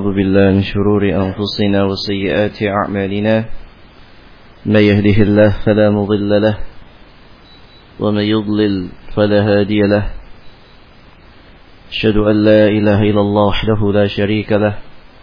ونعوذ بالله من شرور أنفسنا وسيئات أعمالنا من يهده الله فلا مضل له ومن يضلل فلا هادي له أشهد أن لا إله إلا الله وحده لا شريك له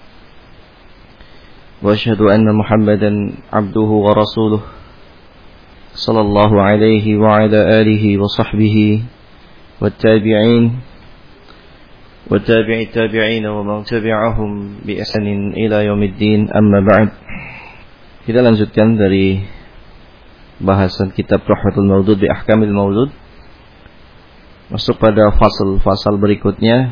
وأشهد أن محمدا عبده ورسوله صلى الله عليه وعلى آله وصحبه والتابعين وتابع التابعين ومن تبعهم بإحسان إلى يوم الدين أما بعد. Kita lanjutkan dari bahasan kitab Tuhfatul Maulud bi Ahkamil Maulud, masuk pada fasal berikutnya.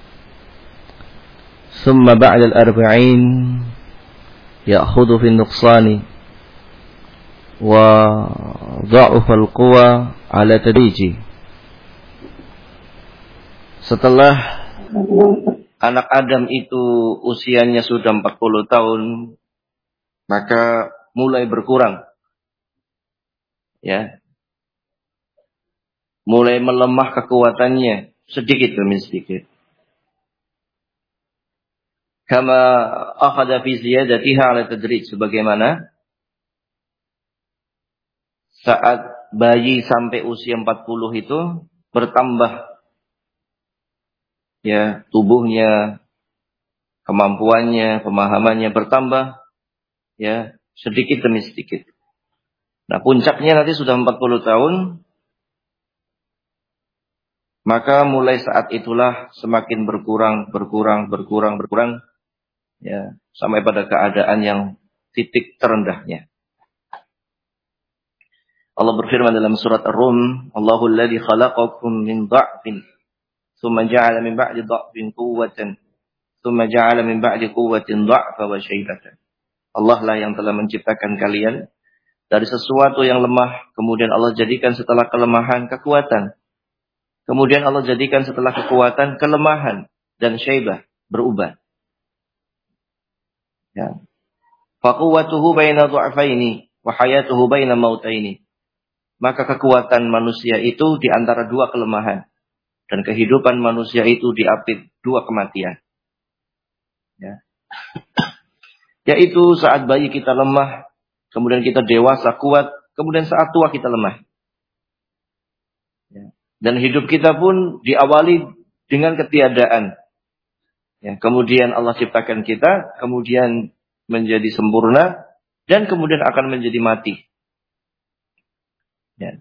Thumma ba'da al-arba'in ya'khudhu fi an-nuqsani wa dha'f al-quwa ala tadriji. Setelah anak Adam itu usianya sudah 40 tahun, maka mulai berkurang. Ya. Mulai melemah kekuatannya sedikit demi sedikit. Kama akhadha fi ziyadatiha ala tadrij, sebagaimana saat bayi sampai usia 40 itu bertambah, ya, tubuhnya, kemampuannya, pemahamannya bertambah, ya, sedikit demi sedikit. Nah, puncaknya nanti sudah 40 tahun, maka mulai saat itulah semakin berkurang, ya, sampai pada keadaan yang titik terendahnya. Allah berfirman dalam surat Ar-Rum, Allahul ladzi khalaqakum min dha'fin thumma ja'ala min ba'di dha'fin quwwatan thumma ja'ala min ba'di quwwatin dha'fa wa syaibatan. Allah lah yang telah menciptakan kalian dari sesuatu yang lemah, kemudian Allah jadikan setelah kelemahan kekuatan. Kemudian Allah jadikan setelah kekuatan kelemahan dan syaibah, berubah. Ya. Fa quwwatuhu baina dha'faini wa hayatuhu baina mautaini. Maka kekuatan manusia itu di antara dua kelemahan, dan kehidupan manusia itu diapit dua kematian. Ya. Yaitu saat bayi kita lemah, kemudian kita dewasa kuat, kemudian saat tua kita lemah. Ya. Dan hidup kita pun diawali dengan ketiadaan. Ya. Kemudian Allah ciptakan kita, kemudian menjadi sempurna, dan kemudian akan menjadi mati. Ya.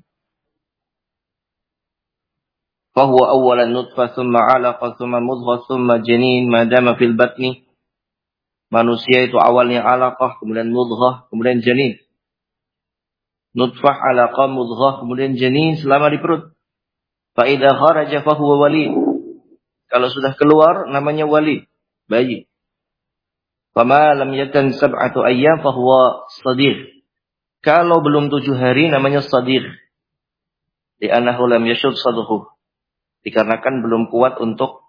Fahuwa awalan nutfah thumma 'alaqah thumma mudghah thumma janin ma dama fil batni. Manusia itu awalnya 'alaqah, kemudian mudghah, kemudian janin. Nutfah, 'alaqah, mudghah, kemudian janin selama di perut. Fa idza kharaja fahuwa walid. Kalau sudah keluar namanya walid, bayi. Fama lam yatan sab'atu ayyam fahuwa sadir. Kalau belum 7 hari namanya sadir. Li'annahu lam yashud sadruhu. Dikarenakan belum kuat untuk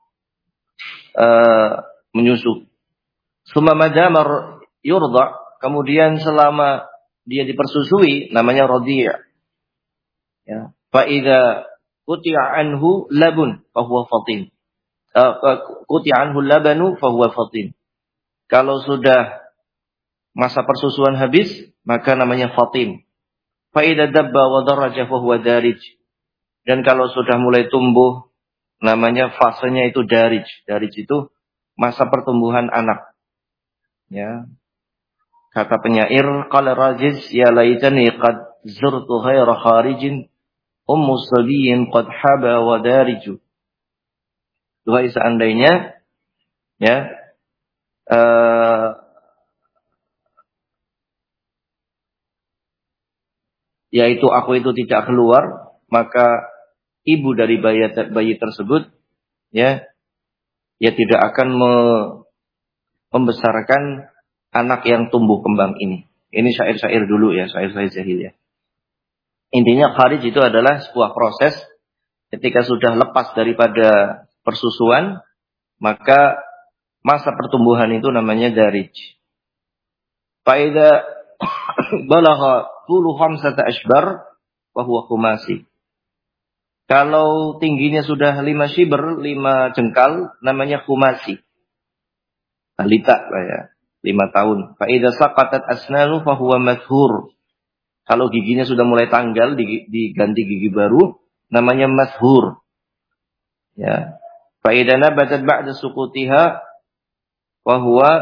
menyusu. Summa madama yurda, kemudian selama dia dipersusui namanya radhi'. Ya. Fa idza quti'a anhu labun fa huwa fatin. Quti'a anhu labanu fa huwa fatin. Kalau sudah masa persusuan habis, maka namanya fatin. Fa idza dabba wa daraja fa huwa darij. Dan kalau sudah mulai tumbuh, namanya fasenya itu darij. Darij itu masa pertumbuhan anak. Ya. Kata penyair, qala rajiz ya laitani qad zurtu ghaira kharijin ummu sabiyin qad haba wa dariju. Duhai seandainya, ya, yaitu aku itu tidak keluar, maka ibu dari bayi tersebut, ya tidak akan membesarkan anak yang tumbuh kembang ini. Ini syair-syair dulu ya, syair-syair jahiliyah. Intinya kharij itu adalah sebuah proses ketika sudah lepas daripada persusuan, maka masa pertumbuhan itu namanya darij. Faida balagha tulu khamsata ashbar wa huwa khumasi. Kalau tingginya sudah 5 shibr, 5 jengkal, namanya khumasi. balita lah ya, 5 tahun. Fa idza saqatat asnanu fa huwa mathhur. Kalau giginya sudah mulai tanggal diganti gigi baru namanya mathhur. Ya. Fa idza nabatat ba'da suqutiha fa huwa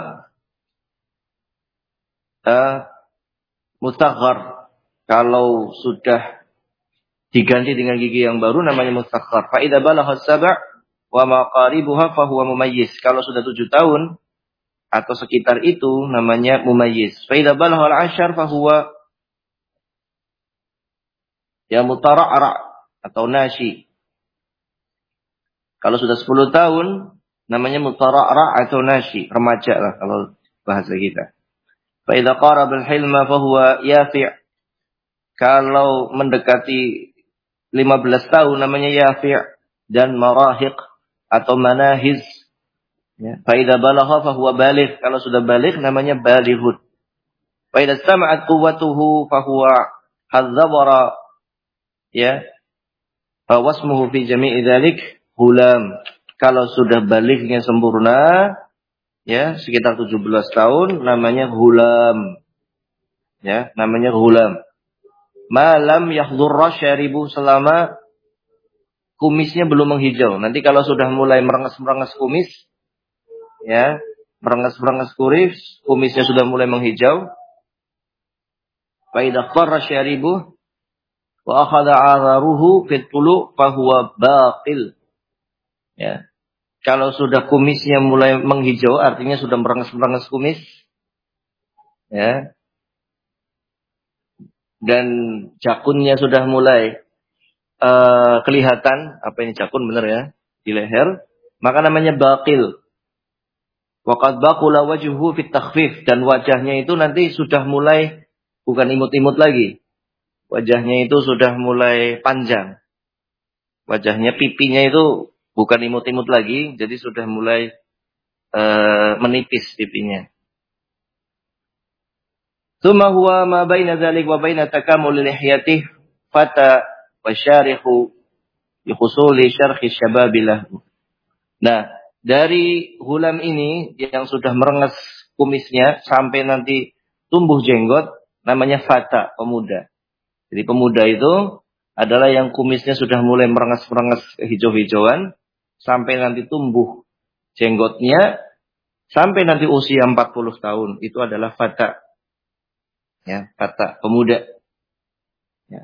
mustaghar. Kalau sudah diganti dengan gigi yang baru namanya mustaghar. Fa idza balagha as-sab' wa ma qaribuha fa huwa mumayyiz. Kalau sudah 7 tahun atau sekitar itu namanya mumayyiz. Fa idza balagha al-'ashar fa huwa ya mutara'ra atau nashi. Kalau sudah 10 tahun namanya mutara'ra atau nashi, remaja lah kalau bahasa kita. Fa idza qaraba al-hilma fa huwa yafi'. Kalau mendekati 15 tahun namanya yafi' dan marahiq atau manahiz. Ya. Fa idza balagha fa huwa baligh. Kalau sudah baligh namanya balighun. Fa idza istama'at quwwatuhu fa huwa hadzabara ya. Fa wasmuhu fi jami'i dzalik hulam. Kalau sudah balighnya sempurna ya, sekitar 17 tahun namanya hulam. Ya, namanya hulam. Malam yahdurra syaribu, selama kumisnya belum menghijau. Nanti kalau sudah mulai merenges-merenges kumis, ya, merenges-merenges kumisnya sudah mulai menghijau. Fa idza qarra syaribu wa akhadha 'adharuhu fit tulu fa huwa baqil. Ya. Kalau sudah kumisnya mulai menghijau artinya sudah merenges-merenges kumis. Ya. Dan jakunnya sudah mulai kelihatan, apa ini jakun benar ya, di leher, maka namanya baqil. Waqad baqula wajhuhu fit takhfif, dan wajahnya itu nanti sudah mulai bukan imut-imut lagi. Wajahnya itu sudah mulai panjang. Wajahnya, pipinya itu bukan imut-imut lagi, jadi sudah mulai menipis pipinya. Tsumma huwa ma baina dzalik wa baina takamul lihyatihi fata wa syarikhu bi husuli syarhi syababilah. Nah, dari hulam ini yang sudah merenges kumisnya sampai nanti tumbuh jenggot namanya fata, pemuda. Jadi pemuda itu adalah yang kumisnya sudah mulai merenges-merenges hijau-hijauan sampai nanti tumbuh jenggotnya sampai nanti usia 40 tahun itu adalah fata. Ya, fata, pemuda. Ya.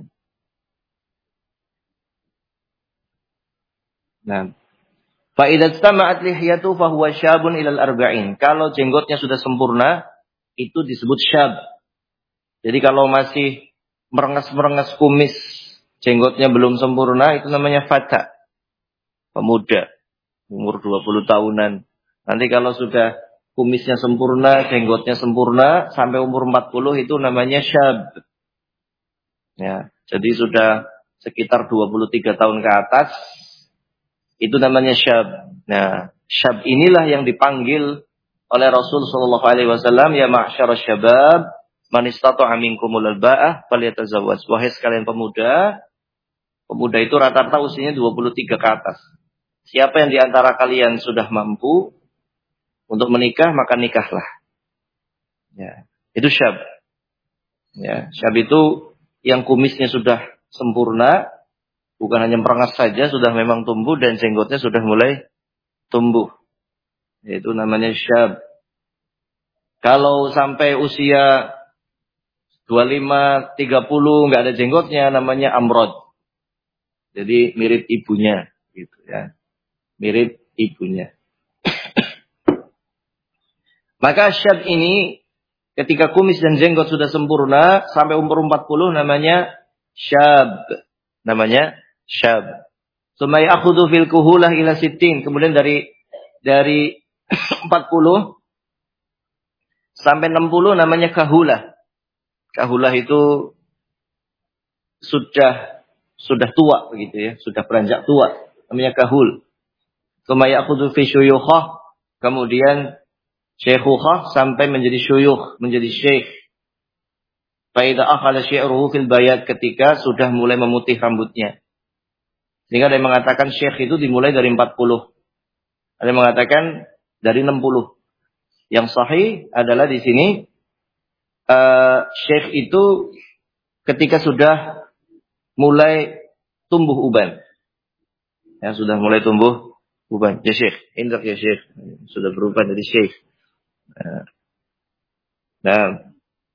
Nah, fa idza istama'at lihyatu fa huwa syabun ilal arba'in. Kalau jenggotnya sudah sempurna, itu disebut syab. Jadi kalau masih merenges-merenges kumis, jenggotnya belum sempurna, itu namanya fata. Pemuda, umur 20 tahunan. Nanti kalau sudah kumisnya sempurna, jenggotnya sempurna, sampai umur 40 itu namanya syab. Ya, jadi sudah sekitar 23 tahun ke atas, itu namanya syab. Nah, syab inilah yang dipanggil oleh Rasul sallallahu alaihi wasallam, ya ma'syarasy syabab, man istata'a minkumul alba'ah falyatazawwaj. Wahai sekalian pemuda, pemuda itu rata-rata usianya 23 ke atas. Siapa yang di antara kalian sudah mampu untuk menikah, maka nikahlah. Ya, itu syab. Ya, syab itu yang kumisnya sudah sempurna, bukan hanya merengas saja, sudah memang tumbuh dan jenggotnya sudah mulai tumbuh. Itu namanya syab. Kalau sampai usia 25, 30 nggak ada jenggotnya, namanya amrod. Jadi mirip ibunya, gitu ya. Mirip ibunya. Maka syab ini ketika kumis dan jenggot sudah sempurna sampai umur 40 namanya syab. Namanya syab. Summa ya'khudhu fil kuhulah ila 60. Kemudian dari 40 sampai 60 namanya kahulah. Kahulah itu sudah tua begitu ya, sudah beranjak tua. Namanya kahul. Summa ya'khudhu fi syuyukhah. Kemudian syekhukhah sampai menjadi syuyukh, menjadi syekh. Fa idza akhala syi'ruhu fil bayad, ketika sudah mulai memutih rambutnya. Sehingga ada yang mengatakan syekh itu dimulai dari 40. Ada yang mengatakan dari 60. Yang sahih adalah di sini syekh itu ketika sudah mulai tumbuh uban. Ya, sudah mulai tumbuh uban. Ya syekh, indak ya syekh. Sudah berubah dari syekh. Nah,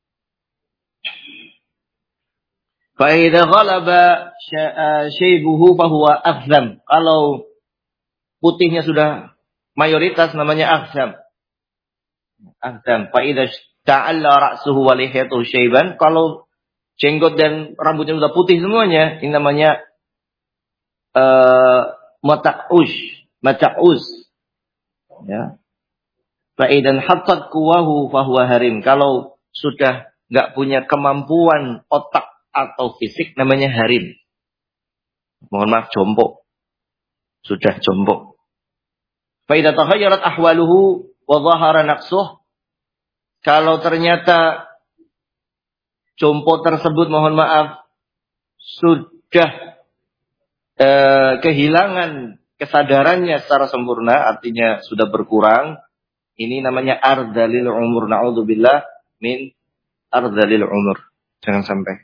fa idza ghalaba syaibuhu fa huwa aghzam. Kalau putihnya sudah mayoritas namanya aghzam. Aghzam. Fa idza ta'alla ra'suhu wa lihyatuhu syaiban. Kalau jenggot dan rambutnya sudah putih semuanya, ini namanya mata'us. Ya. Fa idan hattat quwahu fa huwa harim. Kalau sudah enggak punya kemampuan otak atau fisik namanya harim. Mohon maaf, jompo. Sudah jompo. Fa idza taghayyarat ahwaluhu wa dhahara naqsuh. Kalau ternyata jompo tersebut, mohon maaf, sudah kehilangan kesadarannya secara sempurna, artinya sudah berkurang, ini namanya ardalil umur. Na'udzubillah min ardalil umur. Jangan sampai.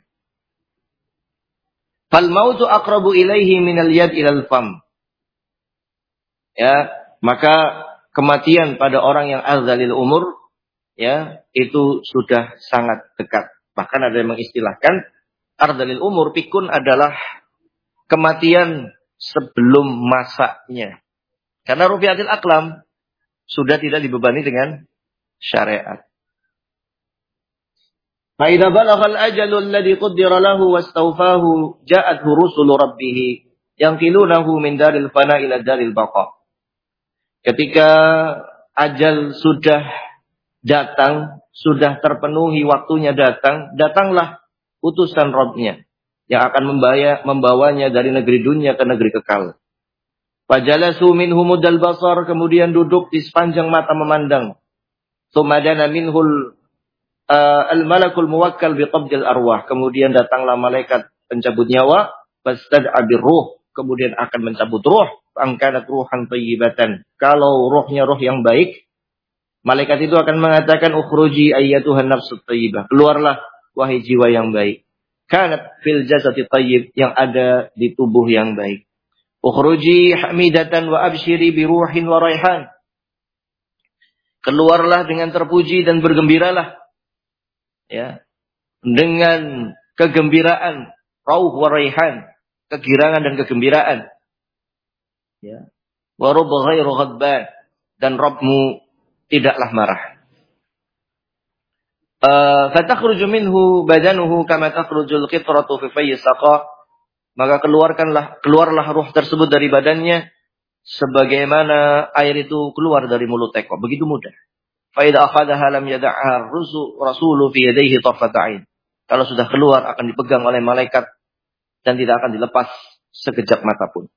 Fal mautu aqrabu ilaihi minal yad ilal fam. Ya, maka kematian pada orang yang ardalil umur, ya, itu sudah sangat dekat. Bahkan ada yang mengistilahkan ardalil umur pikun adalah kematian sebelum masanya. Karena rufiatil aqlam sudah tidak dibebani dengan syariat. Fa idza balagha al-ajalu alladhi qaddara lahu wastawfahu ja'athu rusulu rabbih yanqilunahu min daril fana ila daril baqa. Ketika ajal sudah datang, sudah terpenuhi waktunya datang, datanglah utusan Rabb-Nya yang akan membawanya dari negeri dunia ke negeri kekal. Fajalasu minhu muddal basar, kemudian duduk di sepanjang mata memandang. Sumadana minhul al-malakul muwakkal biqabdil arwah, kemudian datanglah malaikat pencabut nyawa, fastad'a birruh, kemudian akan mencabut ruh, angkanat ruhan thayyibatan. Kalau ruhnya ruh yang baik, malaikat itu akan mengatakan ukhruji ayyatuhan nafsut thayyibah, keluarlah wahai jiwa yang baik. Kanat fil jasadi thayyib, yang ada di tubuh yang baik. Ukhruji hamidatan wa abshiri bi ruhin wa raihan. Keluarlah dengan terpuji dan bergembiralah. Ya. Dengan kegembiraan, rauh wa raihan, kegirangan dan kegembiraan. Ya. Wa rabb ghairu ghadban, dan Rabbmu tidaklah marah. Fatakhruju minhu badanuhu kama takhrujul qitratu fi fayyi saqa. Maka keluarlah ruh tersebut dari badannya sebagaimana air itu keluar dari mulut teko, begitu mudah. Fa idza akhadhaha lam yad'ha rasulu fi yadayhi tarfata 'ain. Kalau sudah keluar akan dipegang oleh malaikat dan tidak akan dilepas sekejap mata pun.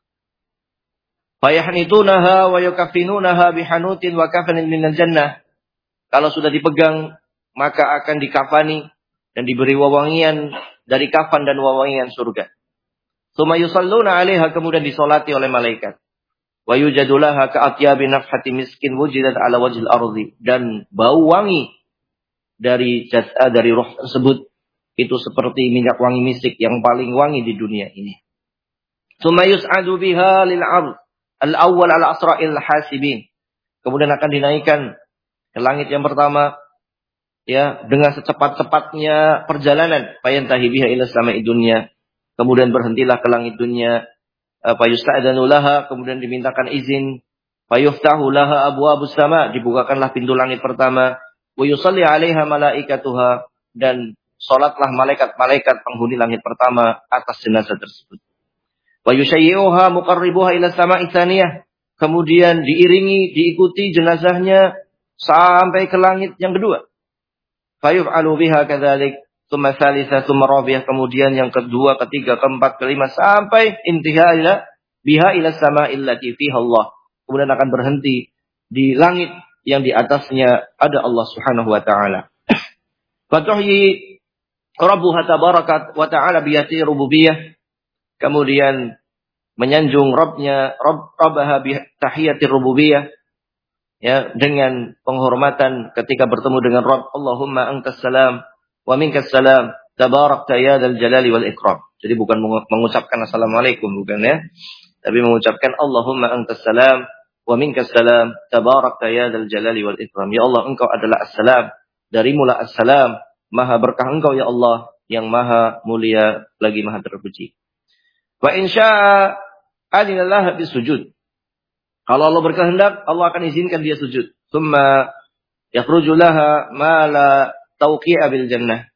Fa yahnitunaha wa yukaffinunaha bihanutin wa kafanin minal jannah. Kalau sudah dipegang maka akan dikafani dan diberi wewangian dari kafan dan wewangian surga. Tsumma yusalluna 'alaiha, kemudian disolati oleh malaikat. Wa yujadu laha ka'atyabi nafhati miskin wujidat 'ala wajhil ardi, dan bau wangi dari ruh tersebut itu seperti minyak wangi misik yang paling wangi di dunia ini. Tsumma yus'adu biha lil 'ard al-awwal 'ala asra'il hasibin. Kemudian akan dinaikkan ke langit yang pertama, ya, dengan secepat-cepatnya perjalanan, fayantahi biha ila sama'id dunya. Kemudian berhentilah ke langit dunia. Fayusta'danu laha, kemudian dimintakan izin. Fayuftahu laha abwabus sama, dibukakanlah pintu langit pertama. Wa yusalli 'alaiha malaikatuha, dan salatlah malaikat-malaikat penghuni langit pertama atas jenazah tersebut. Wa yushayyi'uha muqarribuha ila sama'i tsaniyah, kemudian diikuti jenazahnya sampai ke langit yang kedua. Fayuf'alu biha kadzalik. Tsumma tsalitsah tsumma rabi'ah, kemudian yang kedua, ketiga, keempat, kelima, sampai intiha biha ila sama'il lati fiha Allah. Kemudian akan berhenti di langit yang di atasnya ada Allah Subhanahu wa taala. Fatuhyi rabbuha tabarakat wa ta'ala biyati rububiyah. Kemudian menyanjung Rabbnya, Rabbaha bi tahiyati rububiyah. ya, dengan penghormatan ketika bertemu dengan Rabb, Allahumma antas salam wa minkas salam tabarakta ya dzal jalali wal ikram. Jadi bukan mengucapkan assalamualaikum, bukan ya, tapi mengucapkan Allahumma antas salam wa minkas salam tabarakta ya dzal jalali wal ikram. Ya Allah, engkau adalah assalam, darimulah assalam, maha berkah engkau ya Allah, yang maha mulia lagi maha terpuji. Wa in syaa adinallaha bisujud. Kalau Allah berkehendak, Allah akan izinkan dia sujud. Tsumma yakhruju laha ma la tawqi'a bil jannah.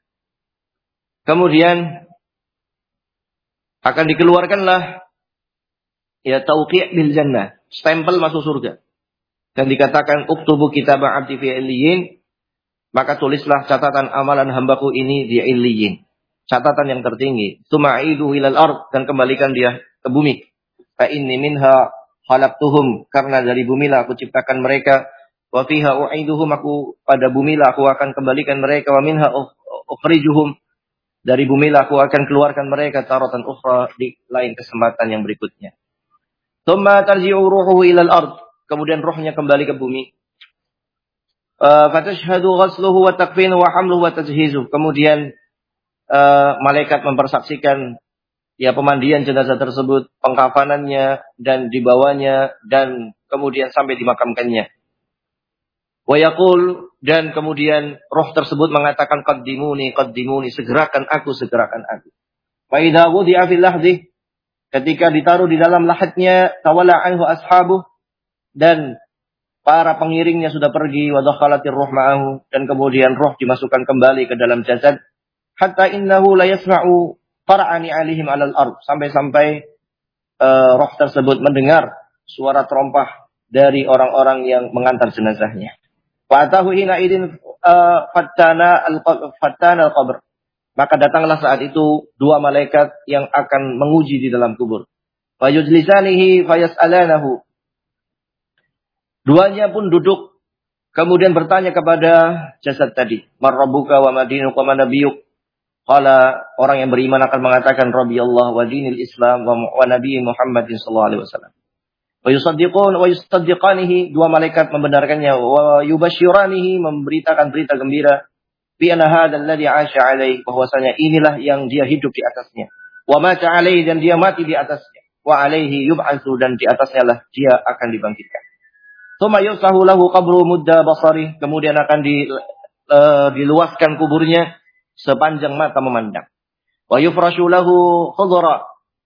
Kemudian akan dikeluarkanlah ya tawqi' bil jannah, stempel masuk surga. Dan dikatakan uktubu kitab 'abdi fi illiyin, maka tulislah catatan amalan hambaku ini di illiyin. Catatan yang tertinggi. Tuma'idu ilal ard, dan kembalikan dia ke bumi. Fa inni minha khalaqtuhum, karena dari bumilah aku ciptakan mereka. Wa fiha u'iduhum, aku pada bumilah aku akan kembalikan mereka. Wa minha ukhrijuhum, dari bumilah aku akan keluarkan mereka taratan ukhra, di lain kesempatan yang berikutnya. Tsumma tarji'u ruhuhu ilal ard, kemudian rohnya kembali ke bumi. Fatashhadu ghasluhu wa takfinuhu wa hamluhu wa tajhizuhu, kemudian malaikat mempersaksikan ya pemandian jenazah tersebut, pengkafanannya dan dibawanya, dan kemudian sampai dimakamkannya. Wa yaqul, dan kemudian roh tersebut mengatakan qaddimuni qaddimuni, segerakan aku. Fa idza wudi'a fil lahdi, ketika ditaruh di dalam lahatnya, tawalla anhu ashabuh, dan para pengiringnya sudah pergi, wa dakhalatir ruh ma'ahu, dan kemudian roh dimasukkan kembali ke dalam jasad, hatta innahu la yasma'u qara'ani 'alaihim 'alal ard, sampai roh tersebut mendengar suara terompah dari orang-orang yang mengantar jenazahnya. Fa atahu hina idin fattana al-qabr, maka datanglah saat itu dua malaikat yang akan menguji di dalam kubur. Fa yujlisanihi fayas'alanahu, duanya pun duduk kemudian bertanya kepada jasad tadi, man rabbuka wa madinuka wa nabiyuk. Qala, orang yang beriman akan mengatakan Rabbi Allah wa dinil Islam wa Nabi Muhammadin sallallahu alaihi wasallam. Wa yusaddiqun wa yusaddiqanihi, dua malaikat membenarkannya, wa yubashiranihi, memberitakan berita gembira, bi anna hadzal ladzi 'asha 'alaihi, bahwasanya inilah yang dia hidup di atasnya, wa mata 'alaihi, dan dia mati di atasnya, wa 'alaihi yub'atsu, dan di atasnya lah dia akan dibangkitkan. Tsumma yusahu lahu qabru mudda basari, kemudian akan diluaskan kuburnya sepanjang mata memandang. Wa yufrashu lahu khudra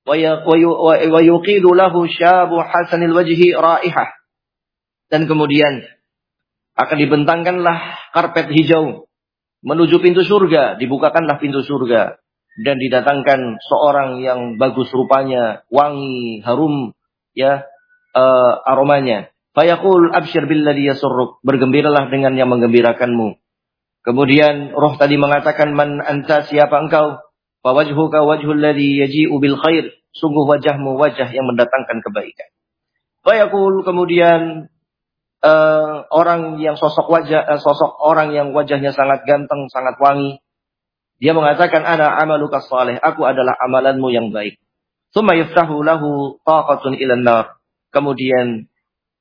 wa yuqidu lahu syabu hasanil wajhi raihah, dan kemudian akan dibentangkanlah karpet hijau menuju pintu surga, dibukakanlah pintu surga, dan didatangkan seorang yang bagus rupanya, wangi, harum ya aromanya. Fayaqul absyir billadhi yasurruk, bergembiralah dengan yang menggembirakanmu. Kemudian roh tadi mengatakan, man anta, siapa engkau? Fa wajhuka wajhul ladzi yaji'u bil khair, sungguh wajahmu wajah yang mendatangkan kebaikan. Fa yaqul, kemudian orang yang sosok orang yang wajahnya sangat ganteng, sangat wangi, dia mengatakan, ana amaluka salih, aku adalah amalanmu yang baik. Tsumma yaftahu lahu taqatun ilan nar, kemudian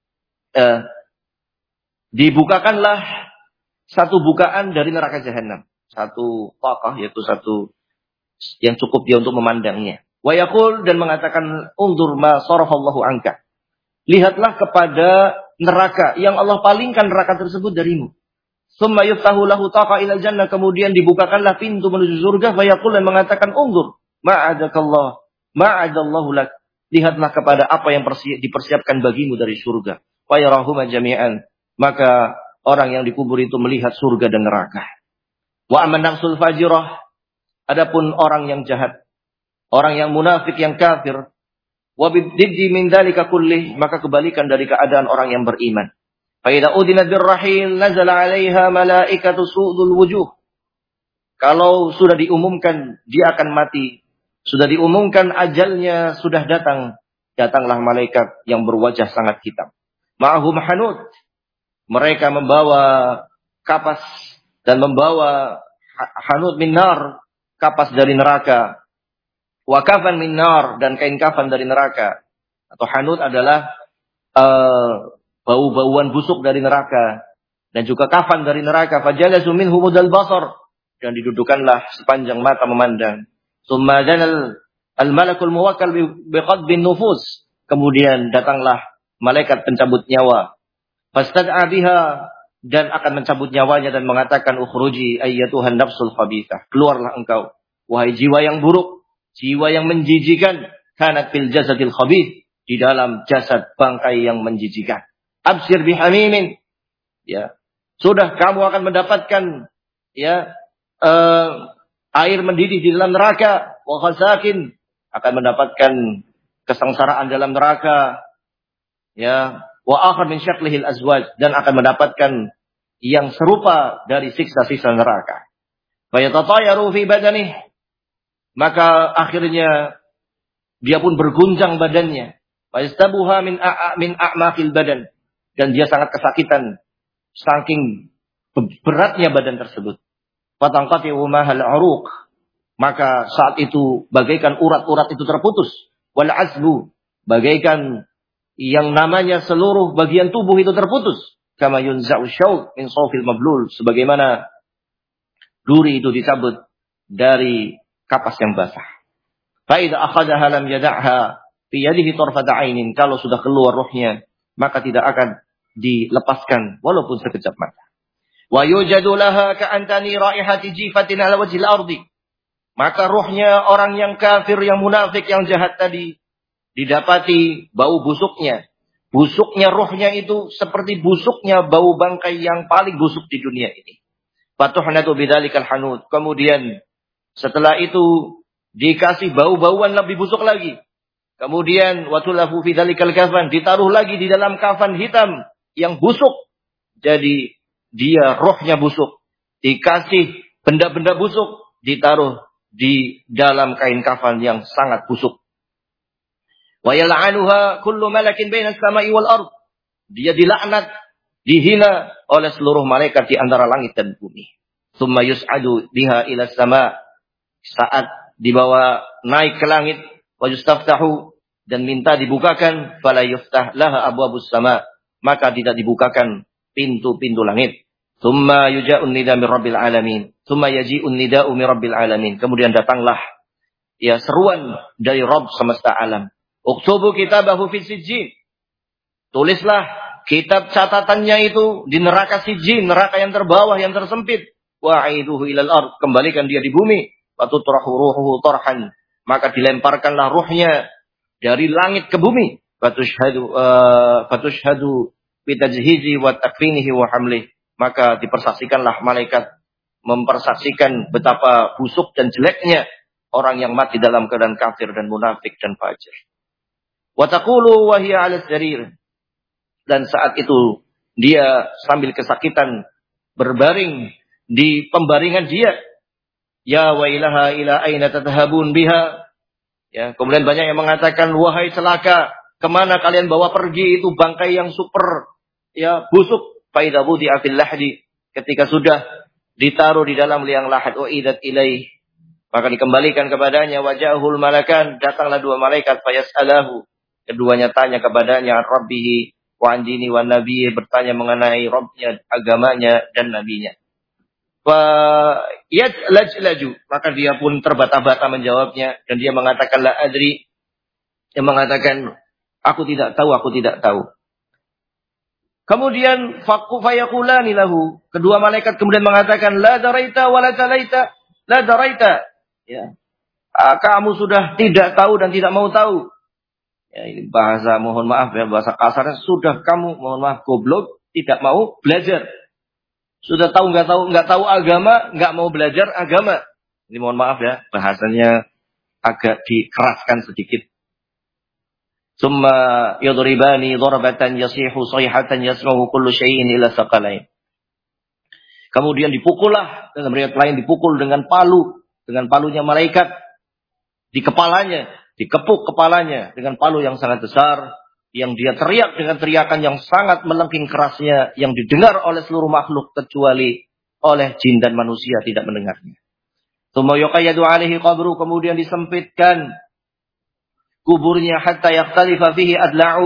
dibukakanlah satu bukaan dari neraka jahanam, satu taqah, yaitu satu yang cukup dia untuk memandangnya. Wa yaqul, dan mengatakan, unzur ma sarafallahu anka, lihatlah kepada neraka yang Allah palingkan neraka tersebut darimu. Tsumma yuftahu lahu taqa ilal jannah, kemudian dibukakanlah pintu menuju surga. Wa yaqul, dan mengatakan, unzur ma'adakallah ma'adallahu lak, lihatlah kepada apa yang dipersiapkan bagimu dari surga. Wa yarahuma jami'an, maka orang yang dikubur itu melihat surga dan neraka. Wa amman nafsul fajirah, adapun orang yang jahat, orang yang munafik, yang kafir, wa biddi min dzalika kullih, maka kebalikan dari keadaan orang yang beriman. Fa idza udina birrahil nazala 'alaiha malaikatu su'dul wujuh, kalau sudah diumumkan dia akan mati, sudah diumumkan ajalnya sudah datang, datanglah malaikat yang berwajah sangat hitam. Ma'hum hanud, mereka membawa kapas dan membawa hanud min nar, kapas dari neraka. Wa kafan min nar, dan kain kafan dari neraka. Atau hanud adalah bau-bauan busuk dari neraka dan juga kafan dari neraka. Fajalasu minhu mudal basar, dan didudukanlah sepanjang mata memandang. Tsumma janal al-malakul muwakkal biqadbin nufus, kemudian datanglah malaikat pencabut nyawa. Fastad'a biha, dan akan mencabut nyawanya dan mengatakan, ukhruji ayyatuhan nafsul khabithah, keluarlah engkau wahai jiwa yang buruk, jiwa yang menjijikan, kanat fil jasadil khabith, di dalam jasad bangkai yang menjijikan. Absir bihamimin, ya, sudah kamu akan mendapatkan, ya, air mendidih di dalam neraka, wa khasakin, akan mendapatkan kesengsaraan dalam neraka, ya, wa akhar min syaklihil azwaj, dan akan mendapatkan yang serupa dari siksa-siksa neraka. Fa yatatayaru fi badanih, maka akhirnya dia pun berguncang badannya. Fa yastabuha min a'maqil badan, dan dia sangat kesakitan saking beratnya badan tersebut. Fatangqati'u mahal uruq, maka saat itu bagaikan urat-urat itu terputus. Wal azbu, bagaikan yang namanya seluruh bagian tubuh itu terputus. Kama yunza'u syauq min sawfil mablul, sebagaimana duri itu dicabut dari kapas yang basah. Fa idza akhadha lam yada'ha fi yadihi tarfata 'ainin, kalau sudah keluar ruhnya maka tidak akan dilepaskan walaupun sekejap mata. Wa yujadu laha ka'antani raihati jifatin ala wajhil ardi, maka ruhnya orang yang kafir, yang munafik, yang jahat tadi didapati bau busuknya. Busuknya ruhnya itu seperti busuknya bau bangkai yang paling busuk di dunia ini. Fatuhnatu bidzalikal hanud, kemudian setelah itu dikasih bau-bauan lebih busuk lagi. Kemudian watulafu fi dzalikal kafan, ditaruh lagi di dalam kafan hitam yang busuk. Jadi dia rohnya busuk, dikasih benda-benda busuk, ditaruh di dalam kain kafan yang sangat busuk. Wa yal'anuha kullu malakin bainas samai wal ard, dia dilaknat, dihina oleh seluruh malaikat di antara langit dan bumi. Tsumma yus'adu biha ila sama, saat dibawa naik ke langit, wa yustaftahu, dan minta dibukakan, fala yuftah laha abwabus sama, maka tidak dibukakan pintu-pintu langit. Tsumma yuja'un nida min rabbil alamin, tsumma yaji'un nida'u min rabbil alamin, kemudian datanglah, ya, seruan dari Rabb semesta alam. Uktubu kitabahu fi sijjin, tulislah kitab catatannya itu di neraka sijjin, neraka yang terbawah, yang tersempit. Wa'iduhu ilal ard, kembalikan dia di bumi. Fatutrahu ruhuhu tarhan, maka dilemparkanlah ruhnya dari langit ke bumi. Fatushhadu bitajhizi wa takfinihi wa hamlih, maka dipersaksikanlah malaikat mempersaksikan betapa busuk dan jeleknya orang yang mati dalam keadaan kafir dan munafik dan fajir. Wa taqulu wa hiya 'ala sarir, dan saat itu dia sambil kesakitan berbaring di pembaringan dia, ya wailaha ila aina tadhhabun biha, ya, kemudian banyak yang mengatakan, wahai celaka, kemana kalian bawa pergi itu bangkai yang super, ya, busuk. Faidha wudi'a fil lahdi, ketika sudah ditaruh di dalam liang lahat, uidat ilaih, maka dikembalikan kepadanya. Wajahul malakan, datanglah dua malaikat, fayas'alahu, keduanya tanya kepadanya, rabbihi wa an dini wa nabiyyi, bertanya mengenai Rabbnya, agamanya dan nabinya. Laju, maka dia pun terbata-bata menjawabnya, dan dia mengatakan la adri, dia mengatakan aku tidak tahu. Kemudian fayaqulani lahu, kedua malaikat kemudian mengatakan la daraita wa la talaita, la daraita, ya, kamu sudah tidak tahu dan tidak mau tahu. Ya, ini bahasa, mohon maaf ya, bahasa kasarnya, sudah kamu, mohon maaf, goblok, tidak mau belajar. Sudah tahu nggak tahu agama, nggak mau belajar agama. Ini mohon maaf ya, bahasanya agak dikeraskan sedikit. Summa yadribani darbatan yasihu sayhatan yasmahu kullu syai'in ila saqalain. Kemudian dipukullah, dalam riwayat lain dipukul dengan palu, dengan palunya malaikat di kepalanya, dikepuk kepalanya dengan palu yang sangat besar, yang dia teriak dengan teriakan yang sangat melengking kerasnya, yang didengar oleh seluruh makhluk kecuali oleh jin dan manusia tidak mendengarnya. Tsumma yuqayyadu alaihi qabru, kemudian disempitkan kuburnya hatta yakhtalifa fihi adla'uh,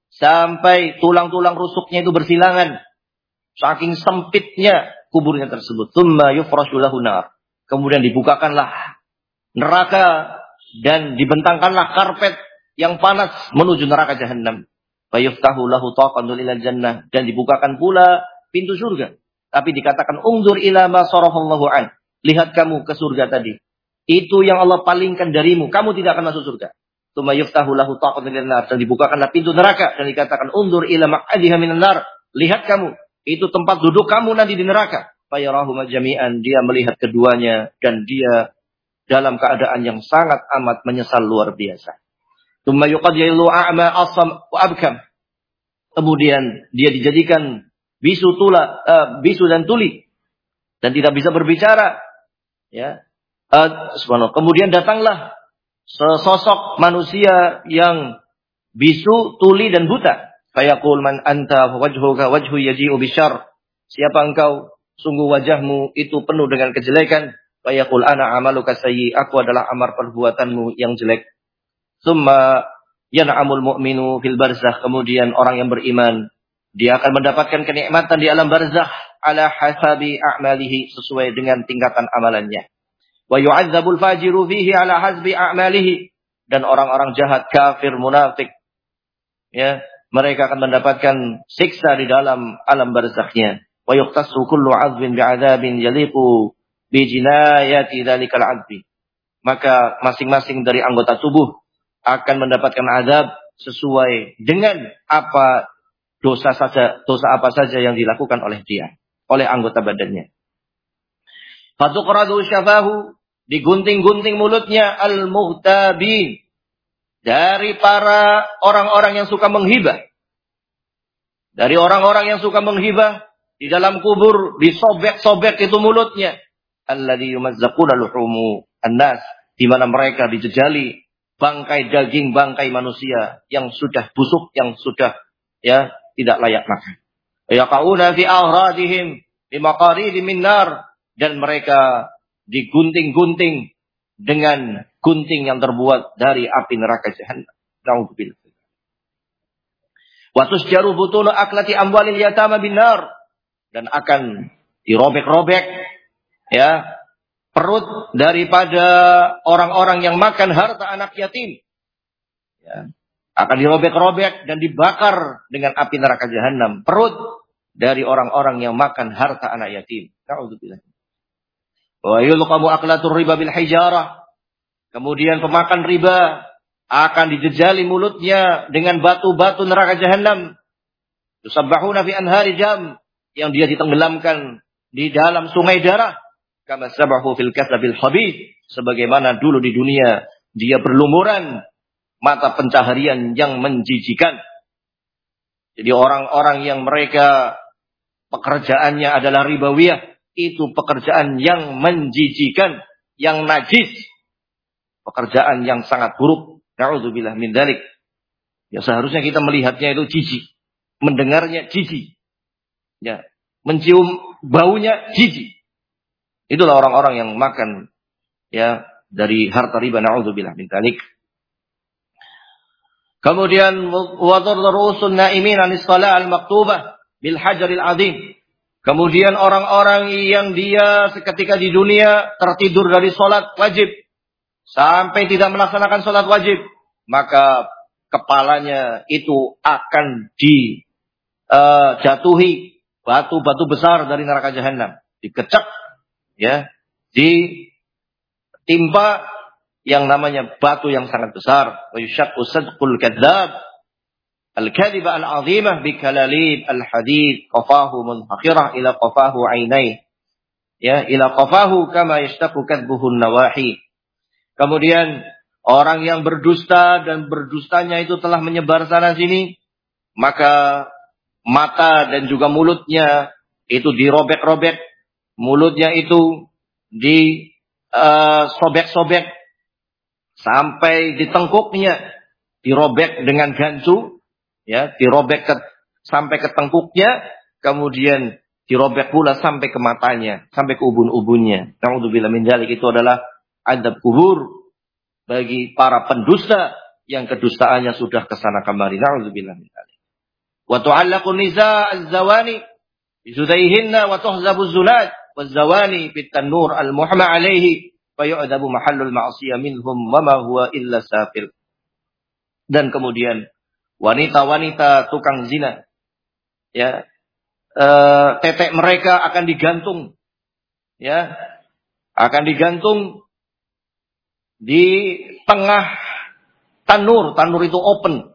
sampai tulang-tulang rusuknya itu bersilangan. Saking sempitnya kuburnya tersebut. Tsumma yufrashu lahu nar. Kemudian dibukakanlah neraka dan dibentangkanlah karpet yang panas menuju neraka jahanam. Fayuftahu lahu taqanul ila jannah, dan dibukakan pula pintu surga. Tapi dikatakan unzur ila ma sarafallahu an. Lihat kamu ke surga tadi. Itu yang Allah palingkan darimu. Kamu tidak akan masuk surga. Tsumma yuftahu lahu taqanul ila nar, dan dibukakanlah pintu neraka dan dikatakan unzur ila maq'adiha minan nar. Lihat kamu, itu tempat duduk kamu nanti di neraka. Fayarahuma jami'an, dia melihat keduanya dan dia dalam keadaan yang sangat amat menyesal luar biasa. Tsumma yuqaddilu a'ma asam wa abkam. Kemudian dia dijadikan bisu dan tuli dan tidak bisa berbicara. Ya. Subhanallah. Kemudian datanglah sesosok manusia yang bisu, tuli dan buta. Fayaqul man anta wajhuka wajhu yaji'u bisyarr. Siapa engkau? Sungguh wajahmu itu penuh dengan kejelekan. Fayaqul ana amaluka sayyi. Aku adalah amar perbuatanmu yang jelek. Tsumma yan'amul mu'minu fil barzakh. Kemudian orang yang beriman, dia akan mendapatkan kenikmatan di alam barzakh ala hasabi a'malihi, sesuai dengan tingkatan amalannya. Wa yu'adzabul fajiru fihi ala hasbi a'malihi. Dan orang-orang jahat, kafir, munafik, ya, mereka akan mendapatkan siksa di dalam alam barzakhnya. Wa yuqtasu kullu 'adzbin bi'adzabin yaliqu bi jinayati dzalikal 'adzbi. Maka masing-masing dari anggota tubuh akan mendapatkan azab sesuai dengan dosa apa saja yang dilakukan oleh dia, oleh anggota badannya. Fatuqradu syafahu, digunting-gunting mulutnya al-mughtabin, dari para orang-orang yang suka menghibah. Dari orang-orang yang suka menghibah, di dalam kubur disobek-sobek itu mulutnya. Alladzi yumazzaquna luhumu an-nas, di mana mereka dijejali bangkai daging, bangkai manusia yang sudah busuk, yang sudah tidak layak makan. Yaqauna fi ahradihim bimaqaridin min nar, dan mereka digunting-gunting dengan gunting yang terbuat dari api neraka jahanam. Nauzubillah. Wa tusjaru butunu aklati amwalil yatama bin nar, dan akan dirobek-robek perut daripada orang-orang yang makan harta anak yatim. Ya. Akan dirobek-robek dan dibakar dengan api neraka jahanam. Perut dari orang-orang yang makan harta anak yatim. Na'udzubillah. Wa yulqamu aklatur riba bil hijarah. Kemudian pemakan riba akan dijejali mulutnya dengan batu-batu neraka jahanam. Yusabbahuna fi anhari jam, yang dia ditenggelamkan di dalam sungai darah. Kama sabahu fil kasabil habib, sebagaimana dulu di dunia dia berlumuran mata pencaharian yang menjijikan. Jadi orang-orang yang mereka pekerjaannya adalah ribawiyah, itu pekerjaan yang menjijikan, yang najis, pekerjaan yang sangat buruk. Na'udzubillah min dzalik. Ya, seharusnya kita melihatnya itu jijik, mendengarnya jijik, ya, mencium baunya jijik. Itulah orang-orang yang makan dari harta riba, na'udzubillah min dzalik. Kemudian wa darrusun na'imin anis shalah al-maktubah bil hajaril azim. Kemudian orang-orang yang dia ketika di dunia tertidur dari salat wajib sampai tidak melaksanakan salat wajib, maka kepalanya itu akan dijatuhi batu-batu besar dari neraka jahanam, dikecek, ditimpa yang namanya batu yang sangat besar. Wa yushaqqu sadqul kadzdzab al-kadhiba al-'azimah bi kalalib al-hadid qafahu munhakhirah ila qafahu 'ainai, ila qafahu kama yashtaqu kadbuhu an-nawahi. Kemudian orang yang berdusta dan berdustanya itu telah menyebar sana sini, maka mata dan juga mulutnya itu dirobek-robek, mulutnya itu disobek-sobek sampai di tengkuknya, dirobek dengan gancu, dirobek sampai ke tengkuknya, kemudian dirobek pula sampai ke matanya, sampai ke ubun-ubunnya. Na'udzubillah min dzalik. Itu adalah adab kubur bagi para pendusta yang kedustaannya sudah kesana kemari. Na'udzubillah min dzalik. wa tu'allaqu niza' az-zawani bisudaihinna wa tuhzabu zunat waz-zawani fit tanur al-muhma alaihi fa yu'dabu mahallul ma'siyah minhum wa ma huwa illa safil. Dan kemudian wanita-wanita tukang zina, ya, tetek mereka akan digantung, ya, akan digantung di tengah tanur. Tanur itu open,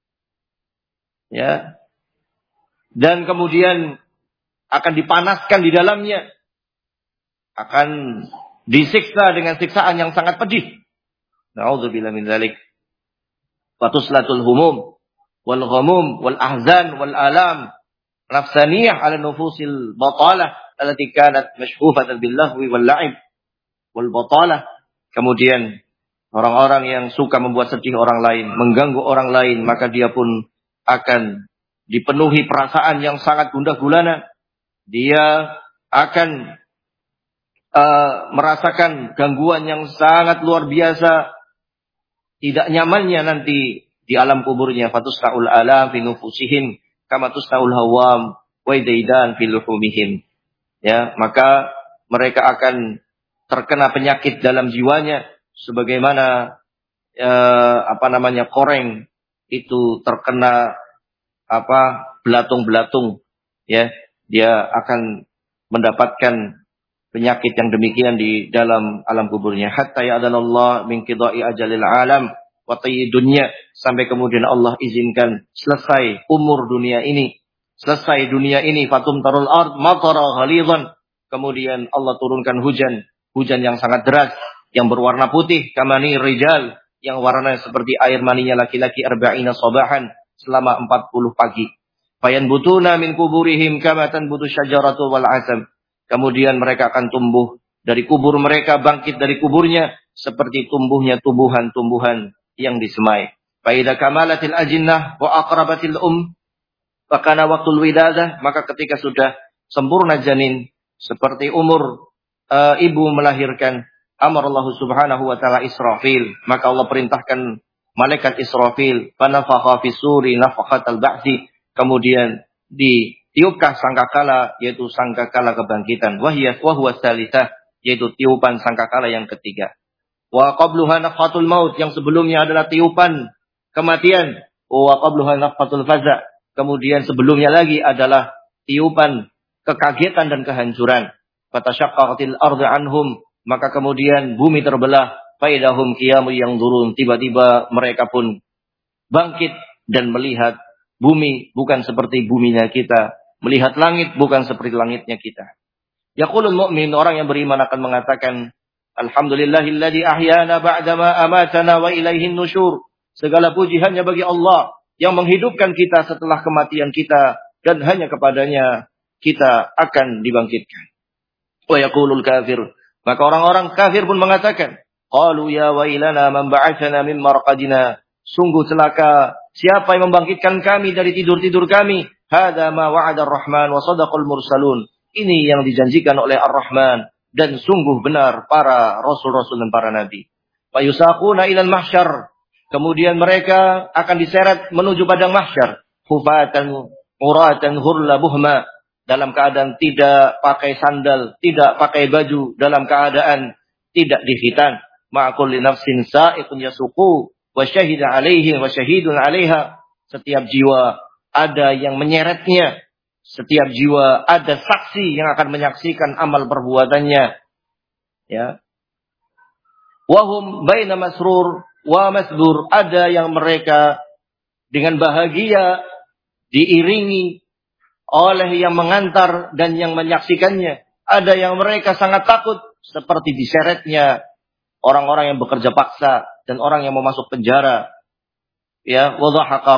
ya, dan kemudian akan dipanaskan di dalamnya, akan disiksa dengan siksaan yang sangat pedih. Na'udzubillah min dzalik. Wa tuslatul humum wal ghamum wal ahzan wal alam nafsaniyah ala nufusil batalah allati kanat mashhufatan bil lahwi wal la'ib wal batalah. Kemudian orang-orang yang suka membuat sedih orang lain, mengganggu orang lain, maka dia pun akan dipenuhi perasaan yang sangat gundah gulana. Dia akan merasakan gangguan yang sangat luar biasa, tidak nyamannya nanti di alam kuburnya. Fatusna'ul alam fi nufusihim kama tusna'ul hawam wa idaidan fi luhumihim. Ya, maka mereka akan terkena penyakit dalam jiwanya sebagaimana koreng itu terkena belatung-belatung, ya, dia akan mendapatkan penyakit yang demikian di dalam alam kuburnya. Hatta ya'danallah min qidai ajalil alam wa tayyi dunya, sampai kemudian Allah izinkan selesai umur dunia ini, selesai dunia ini. Fatum tarul ard matara ghalidhan, kemudian Allah turunkan hujan yang sangat deras yang berwarna putih, kamani rijal, yang warnanya seperti air maninya laki-laki, arba'ina sabahan, selama 40 pagi. Fayanbutuna min kuburihim kama tanbutu syajaratu wal asam, kemudian mereka akan tumbuh dari kubur mereka, bangkit dari kuburnya seperti tumbuhnya tumbuhan-tumbuhan yang disemai. Fa idza kamalatil ajinnah wa aqrabatil wa kana waqtul widadah, maka ketika sudah sempurna janin seperti umur ibu melahirkan, amarallahu subhanahu wa ta'ala Israfil, maka Allah perintahkan malaikat Israfil, fanafakha fi suri nafakhatal ba'thi, kemudian ditiupkah sangkakala, yaitu sangkakala kebangkitan, wa huwa tsalitsah, yaitu tiupan sangkakala yang ketiga. Wa qabluha nafhatul maut, yang sebelumnya adalah tiupan kematian. Wa qabluha nafhatul faza, kemudian sebelumnya lagi adalah tiupan kekagetan dan kehancuran. Fatashaqqaqatil ardu anhum, maka kemudian bumi terbelah. Faidahum qiyamun yanzurun, tiba-tiba mereka pun bangkit dan melihat bumi bukan seperti buminya kita, melihat langit bukan seperti langitnya kita. Yaqulul mu'min, orang yang beriman akan mengatakan, alhamdulillahilladzi ahyana ba'dama amatana wa ilaihin nusyur. Segala puji hanya bagi Allah yang menghidupkan kita setelah kematian kita, dan hanya kepadanya kita akan dibangkitkan. Wa yaqulul kafir, maka orang-orang kafir pun mengatakan, qalu ya wailana man ba'atsana min marqadina, sungguh celaka siapa yang membangkitkan kami dari tidur-tidur kami. Hadza ma wa'ada ar-rahman wa sadaqal mursalun, ini yang dijanjikan oleh Ar-Rahman dan sungguh benar para rasul-rasul dan para nabi. Fa yusaquna ilal mahsyar, kemudian mereka akan diseret menuju padang mahsyar, hufatan uratan hurla buhma, dalam keadaan tidak pakai sandal, tidak pakai baju, dalam keadaan tidak dikhitan. Ma'kulli nafsin sa'iqun yasuqu wa syahida alaihi wa syahidun alaiha, setiap jiwa ada yang menyeretnya, setiap jiwa ada saksi yang akan menyaksikan amal perbuatannya. Ya. Wahum baina masrur wa masdur, ada yang mereka dengan bahagia diiringi oleh yang mengantar dan yang menyaksikannya. Ada yang mereka sangat takut seperti diseretnya orang-orang yang bekerja paksa dan orang yang mau masuk penjara. Ya, wadhahaka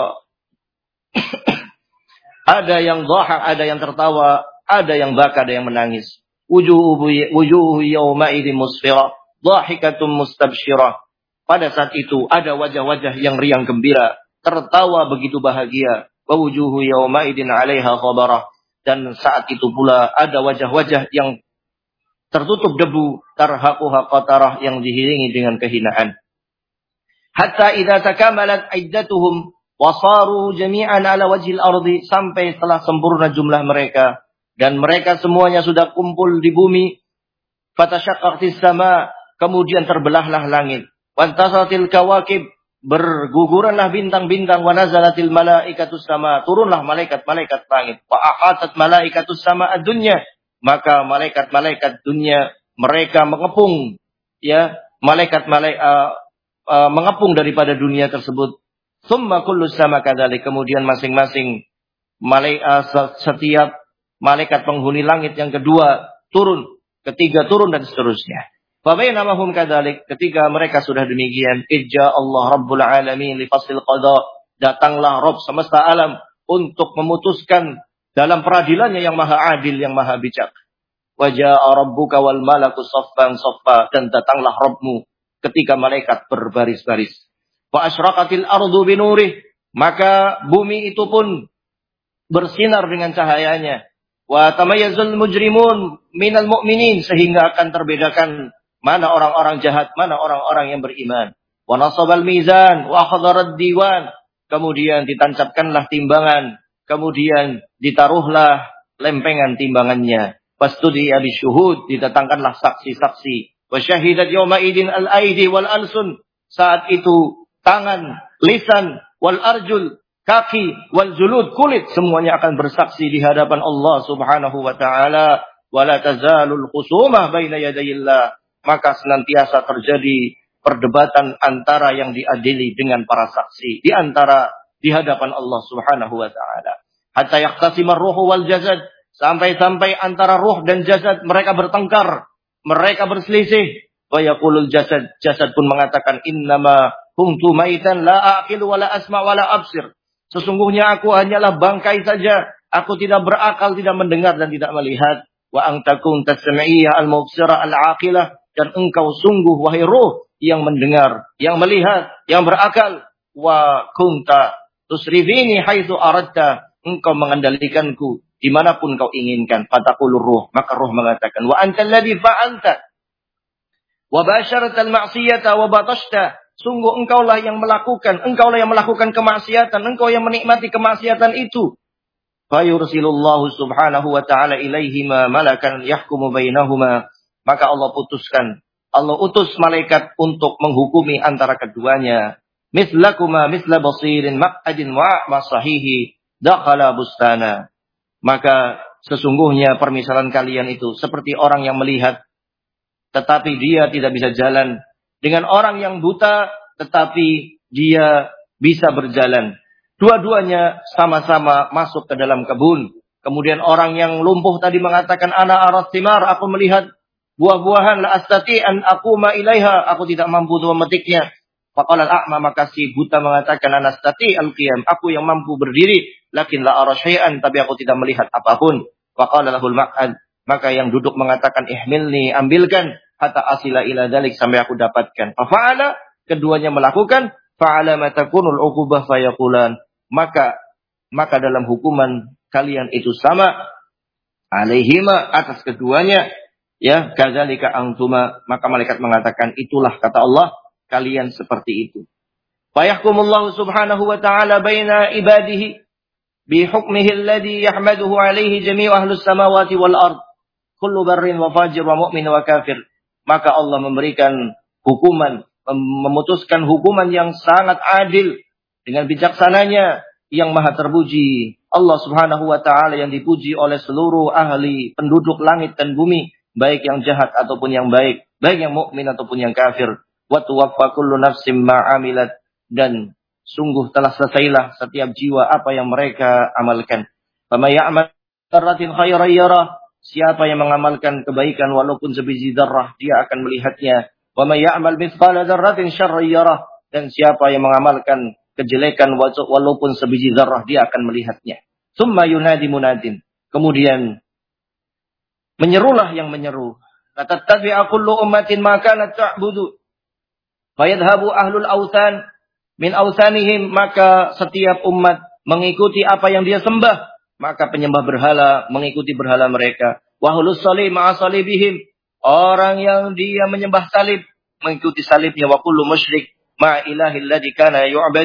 ada yang dhahak, ada yang tertawa, ada yang baka, ada yang menangis. Wujuhu yawma idzin musfirah, dhahikatum mustabsyirah. Pada saat itu ada wajah-wajah yang riang gembira, tertawa begitu bahagia. Wa wujuhu yawma idzin 'alaiha ghabarah, dan saat itu pula ada wajah-wajah yang tertutup debu, tarhaquha qatarah, yang diiringi dengan kehinaan. Hatta idza takamalat iddatuhum Wasaru jami'an ala wajhil ardi, sampai telah sempurna jumlah mereka dan mereka semuanya sudah kumpul di bumi. Fatashaqqaqtis sama, kemudian terbelahlah langit. Wantasatil kawakib, berguguranlah bintang-bintang. Wa nazalatil malaikatus sama, turunlah malaikat-malaikat langit. Wa ahatat malaikatus sama ad-dunya, maka malaikat-malaikat dunia mereka mengepung, ya, mengepung daripada dunia tersebut. Summa kullu sama kadzalik, kemudian masing-masing setiap malaikat penghuni langit yang kedua turun, ketiga turun, dan seterusnya. Fa bainamahum kadzalik, ketika mereka sudah demikian, ijja Allah Rabbul Alamin li faslil qada, datanglah Rabb semesta alam untuk memutuskan dalam peradilannya yang maha adil, yang maha bijak. Wa jaa rabbuka wal malaku saffan saffa, dan datanglah Rabbmu ketika malaikat berbaris-baris. Wa asyraqatil ardu binurih, maka bumi itu pun bersinar dengan cahayanya. Wa tamayyazul mujrimun minal mu'minin, sehingga akan terbedakan mana orang-orang jahat, mana orang-orang yang beriman. Wa nasabal mizan wa akhdarad diwan, kemudian ditancapkanlah timbangan, kemudian ditaruhlah lempengan timbangannya. Fastudiya bisyuhud, didatangkanlah saksi-saksi. Wa syahidat yawma idin al-aidi wal alsun, saat itu tangan, lisan, wal arjul, kaki, wal julud, kulit, semuanya akan bersaksi di hadapan Allah Subhanahu wa taala. Wala tazalul khusumah baina yadayillah, maka senantiasa terjadi perdebatan antara yang diadili dengan para saksi di hadapan Allah Subhanahu wa taala. Hatta yaqtasimar ruhu wal jasad, sampai-sampai antara ruh dan jasad mereka bertengkar, mereka berselisih. Wa yaqulul jasad, jasad pun mengatakan, innama kuntu maitan la aqilu wa la asma wa la absir, sesungguhnya aku hanyalah bangkai saja, aku tidak berakal, tidak mendengar dan tidak melihat. Wa anta kunta as-sam'iyya al-mubsira al-aqilah, dan engkau sungguh wahai ruh yang mendengar, yang melihat, yang berakal. Wa kunta tusrifini haitsu aradta, engkau mengendalikanku dimanapun kau inginkan. Fataqulur ruh, maka ruh mengatakan, wa antal ladzi fa'alta wa basyaratal ma'siyata wa batashta, sungguh engkaulah yang melakukan kemaksiatan, engkau yang menikmati kemaksiatan itu. Fayursilullahu subhanahu wa ta'ala ilaihima malakan yahkumu bainahuma, maka Allah utus malaikat untuk menghukumi antara keduanya. Mislakuma misla basirin maq'adin wa sahihi dakhala bustana, maka sesungguhnya permisalan kalian itu seperti orang yang melihat tetapi dia tidak bisa jalan, dengan orang yang buta tetapi dia bisa berjalan. Dua-duanya sama-sama masuk ke dalam kebun. Kemudian orang yang lumpuh tadi mengatakan, ana arat thimar, aku melihat buah-buahan, la astati an aquma ilaiha, aku tidak mampu untuk memetiknya. Faqala al-a'ma, maka si buta mengatakan, ana astati al-qiyam, aku yang mampu berdiri, lakin la ara syai'an, tapi aku tidak melihat apapun. Faqala lahul maq'ad, maka yang duduk mengatakan, ihmilni, ambilkan, hatta asila ila dalik, sampai aku dapatkan. Fa'ala, keduanya melakukan. Fa'ala ma takunul uqubah fayaqulan, maka dalam hukuman kalian itu sama, alaihima, atas keduanya, ya, kadzalika antuma, maka malaikat mengatakan, itulah kata Allah, kalian seperti itu. Fa yahkumullahu subhanahu wa ta'ala baina ibadihi bi hukmihi alladhi yahmaduhu alaihi jami'u ahlus samawati wal ard, kullu barrin wa fajir wa mu'min wa kafir. Maka Allah memberikan hukuman, memutuskan hukuman yang sangat adil dengan bijaksananya yang maha terpuji. Allah Subhanahu wa ta'ala yang dipuji oleh seluruh ahli penduduk langit dan bumi, baik yang jahat ataupun yang baik, baik yang mukmin ataupun yang kafir. Wa tuwaffa kullu nafsin ma 'amilat, dan sungguh telah selesailah setiap jiwa apa yang mereka amalkan. Fama ya'mal dzarratin khairan yarah, siapa yang mengamalkan kebaikan walaupun sebiji dzarrah, dia akan melihatnya. Wa may ya'mal mithqala dzarratin syarran yarah, dan siapa yang mengamalkan kejelekan walaupun sebiji dzarrah, dia akan melihatnya. Tsumma yunadi munadin, kemudian menyerulah yang menyeru. La tattabi'a kullu ummatin ma kanat ta'budu fayadhhabu ahlul awthan min awthanihim, maka setiap umat mengikuti apa yang dia sembah, maka penyembah berhala mengikuti berhala mereka. Wa ahlus salib ma'a salibihim, orang yang dia menyembah salib mengikuti salibnya. Wa kullu musyrik ma ilahil ladzi kana yu'badu,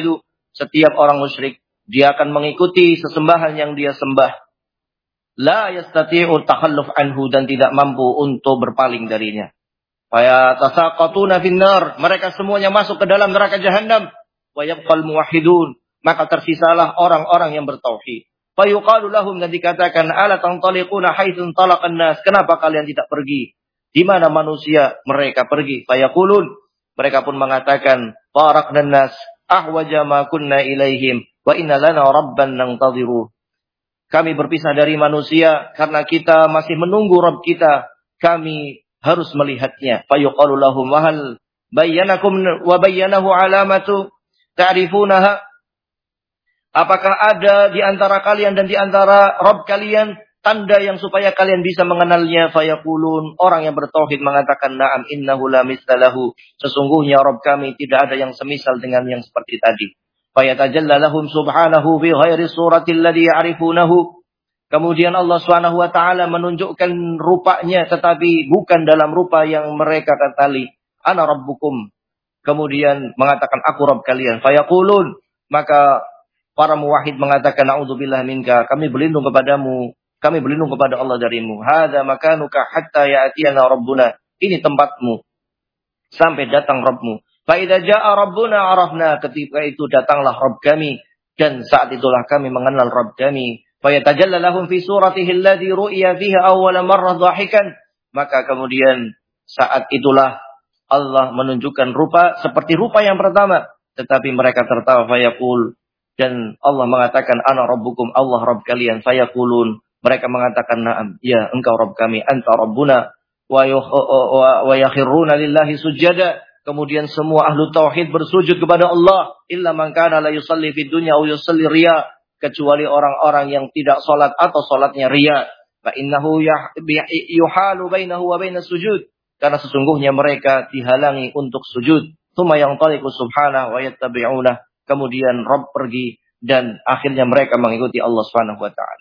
setiap orang musyrik, dia akan mengikuti sesembahan yang dia sembah. La yastati'u takhalluf anhu, dan tidak mampu untuk berpaling darinya. Fa tasaqatuna finnar, mereka semuanya masuk ke dalam neraka jahanam. Wa yabqal muwahhidun, maka tersisalah orang-orang yang bertauhid. Fa yuqalu lahum, dan dikatakan, ala tantaliquna haitsu talaqan nas, kenapa kalian tidak pergi di mana manusia mereka pergi? Fa yaqulun, mereka pun mengatakan, faraqna nas ahwaja ma kunna ilaihim wa inna lana rabban nantadhiru. Kami berpisah dari manusia karena kita masih menunggu Rabb kita, kami harus melihatnya. Fa yuqalu lahum wa hal bayyanakum wa bayyanahu alamatu ta'rifunaha, apakah ada di antara kalian dan di antara Rabb kalian tanda yang supaya kalian bisa mengenalnya? Fayaqulun, orang yang bertauhid mengatakan, na'am innahu la mislahu, sesungguhnya Rabb kami tidak ada yang semisal dengan yang seperti tadi. Fayatajalla lahum subhanahu fi ghairi surati alladhi ya'rifunahu, kemudian Allah Subhanahu wa taala menunjukkan rupanya tetapi bukan dalam rupa yang mereka ketahui. Ana rabbukum, kemudian mengatakan aku Rabb kalian. Fayaqulun, maka para muwahhid mengatakan, na'udzubillah minka, kami berlindung kepadamu, kami berlindung kepada Allah darimu. Hadza makanuka hatta ya'tiyana rabbuna, ini tempatmu sampai datang Rabbmu. Fa idza jaa rabbuna arafna, ketika itu datanglah Rabb kami dan saat itulah kami mengenal Rabb kami. Fa yatajalla lahum fi suratihi alladhi ru'iya fiha awwala marrah dhahikan, maka kemudian saat itulah Allah menunjukkan rupa seperti rupa yang pertama, tetapi mereka tertawa. Fayaqul, dan Allah mengatakan, ana rabbukum, Allah Rabb kalian. Fayaqulun, mereka mengatakan, na'am, ya engkau Rabb kami, anta rabbuna, wa yakhiruna lillahi sujada. Kemudian semua ahlu tauhid bersujud kepada Allah, illa man kana la yusalli fid dunya aw yusalli riya, kecuali orang-orang yang tidak salat atau salatnya riya. Fa innahu yuhalu bainahu wa bainas sujud, karena sesungguhnya mereka dihalangi untuk sujud. Tsumma yantaliqu subhanahu wa yattabi'una, kemudian Rabb pergi dan akhirnya mereka mengikuti Allah Subhanahu wa taala.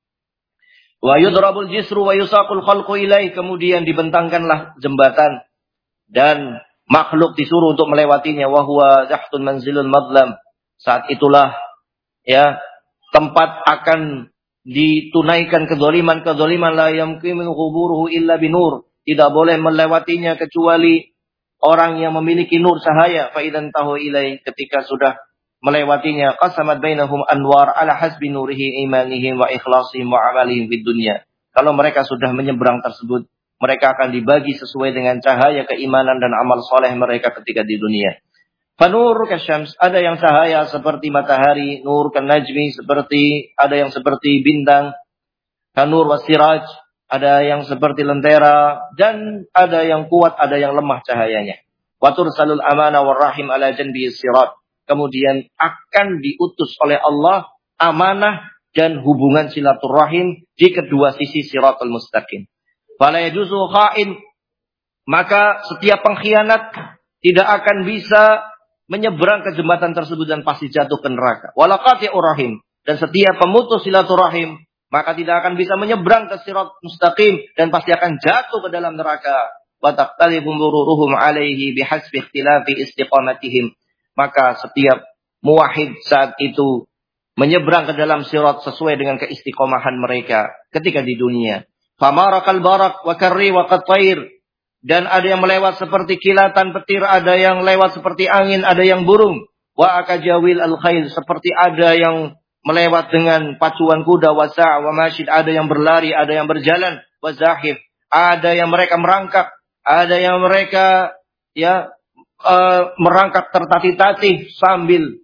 Wa yudrabul jisru wa yusaqul khalqu ilaih, kemudian dibentangkanlah jembatan dan makhluk disuruh untuk melewatinya. Wa huwa zahtun manzilul madlam, saat itulah ya tempat akan ditunaikan kezaliman la yamkinu ghuburuhu illa binur, tidak boleh melewatinya kecuali orang yang memiliki nur cahaya. Fa idzan tahu ilai, ketika sudah melewatinya, qasamat bainahum anwar ala hasbi nurihi imanihim wa ikhlasihim wa amalihim fid dunya. Kalau mereka sudah menyeberang tersebut, mereka akan dibagi sesuai dengan cahaya keimanan dan amal soleh mereka ketika di dunia. Fanur kasyams, ada yang cahaya seperti matahari, nur kanajmi, seperti ada yang seperti bintang, kanur wasiraj, ada yang seperti lentera, dan ada yang kuat, ada yang lemah cahayanya. Wa tursalul amana war rahim ala janbi sirat, kemudian akan diutus oleh Allah amanah dan hubungan silaturahim di kedua sisi siratul mustaqim. Fala yajuzu kha'in, maka setiap pengkhianat tidak akan bisa menyeberang ke jembatan tersebut dan pasti jatuh ke neraka. Wala qati'ur rahim, dan setiap pemutus silaturahim maka tidak akan bisa menyeberang ke sirat mustaqim dan pasti akan jatuh ke dalam neraka. Wa taqtalibu mururuhum alaihi bihasbi ikhtilafi istiqamatihim, maka setiap muwahhid saat itu menyeberang ke dalam sirat sesuai dengan keistiqomahan mereka ketika di dunia. Famarakal barak wa karri wa qatair, dan ada yang melewat seperti kilatan petir, ada yang lewat seperti angin, ada yang burung. Wa akajawil al-khail, seperti ada yang melewat dengan pacuan kuda. Wa sa' wa masyid, ada yang berlari, ada yang berjalan. Wa zahif, ada yang mereka merangkak, ada yang mereka merangkak tertatih-tatih sambil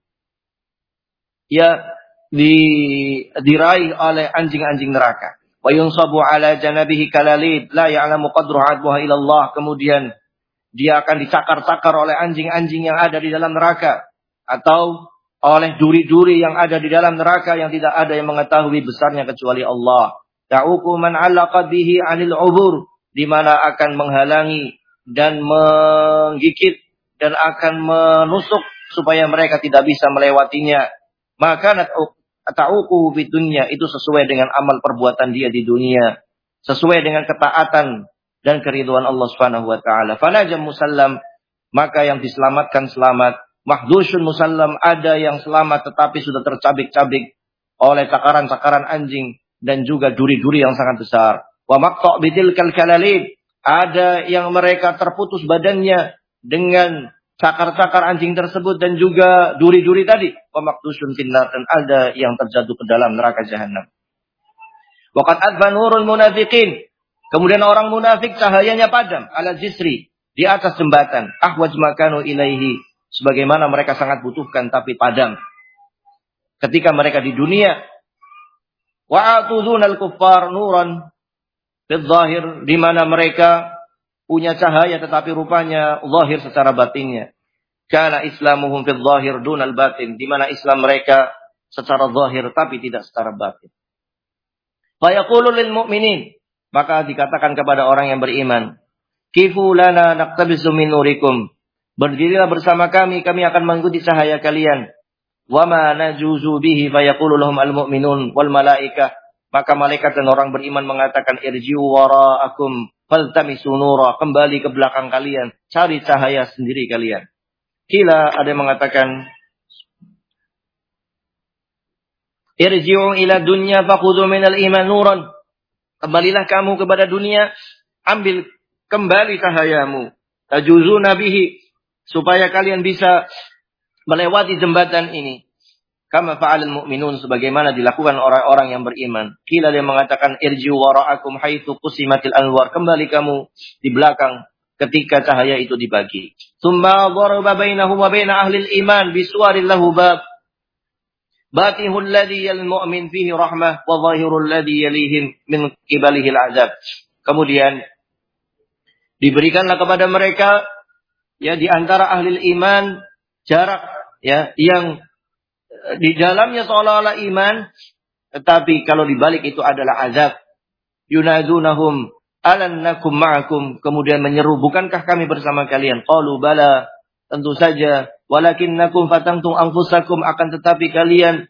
diraih oleh anjing-anjing neraka. Wa yunsabu ala janabihi kalalid la ya'lamu qadruha adbuha ilallah, kemudian dia akan dicakar-cakar oleh anjing-anjing yang ada di dalam neraka, atau oleh duri-duri yang ada di dalam neraka yang tidak ada yang mengetahui besarnya kecuali Allah. Ta'uqu man 'allaqa bihi 'anil 'ubur, di mana akan menghalangi dan menggigit dan akan menusuk supaya mereka tidak bisa melewatinya. Maka ta'uquhu fid dunya, itu sesuai dengan amal perbuatan dia di dunia, sesuai dengan ketaatan dan keridhaan Allah Subhanahu wa taala. Fanajam musallam, maka yang diselamatkan selamat, mahdusyun musallam, ada yang selamat tetapi sudah tercabik-cabik oleh cakaran-cakaran anjing dan juga duri-duri yang sangat besar. Wa maqta' bitilkal kalalib, ada yang mereka terputus badannya dengan cakar-cakar anjing tersebut dan juga duri-duri tadi. Wa maqdusyun finnar, dan ada yang terjatuh ke dalam neraka jahanam. Wa qad adfa nurul munafiqin, kemudian orang munafik cahayanya padam ala jisri, di atas jembatan, ahwaj makanu ilaihi, sebagaimana mereka sangat butuhkan tapi padam ketika mereka di dunia. Wa atuzunal kuffar nuran fil zahir, di mana mereka punya cahaya tetapi rupanya zahir secara batinnya. Kana islamuhum fil zahir dunal batin, di mana Islam mereka secara zahir tapi tidak secara batin. Fa yaqulu lil mu'minin, maka dikatakan kepada orang yang beriman, kifu lana naqtabisu min nurikum, berdirilah bersama kami, kami akan mengikuti cahaya kalian. Wa ma najuzu bihi, fa yaqulu lahum al mu'minun wal malaikah, maka malaikat dan orang beriman mengatakan, irji'u wara'akum faltamisu nura, kembali ke belakang kalian, cari cahaya sendiri kalian. Kila, ada yang mengatakan, irji'u ila dunya fakhudhu minal iman nuran, kembalilah kamu kepada dunia, ambil kembali cahayamu. Tajuzuna bihi, supaya kalian bisa melewati jembatan ini. Kama fa'alal mu'minun, sebagaimana dilakukan orang-orang yang beriman. Kila, dia mengatakan, irji'u wara'akum haitsu qusimatil anwar, kembali kamu di belakang ketika cahaya itu dibagi. Tsumma daraba bainahu wa baina ahli al-iman bisuwaril lahu bab, batihul ladzi yal mu'min fihi rahmah wa zahirul ladzi yalihim min qibalihi al-'adzab. Kemudian diberikanlah kepada mereka, ya, di antara ahli iman jarak, ya, yang di dalamnya seolah-olah iman, tetapi kalau dibalik itu adalah azab. Yunadunahum alannakum ma'akum, kemudian menyeru, bukankah kami bersama kalian? Qalu bala, tentu saja. Walakinnakum fatantum anfusakum, akan tetapi kalian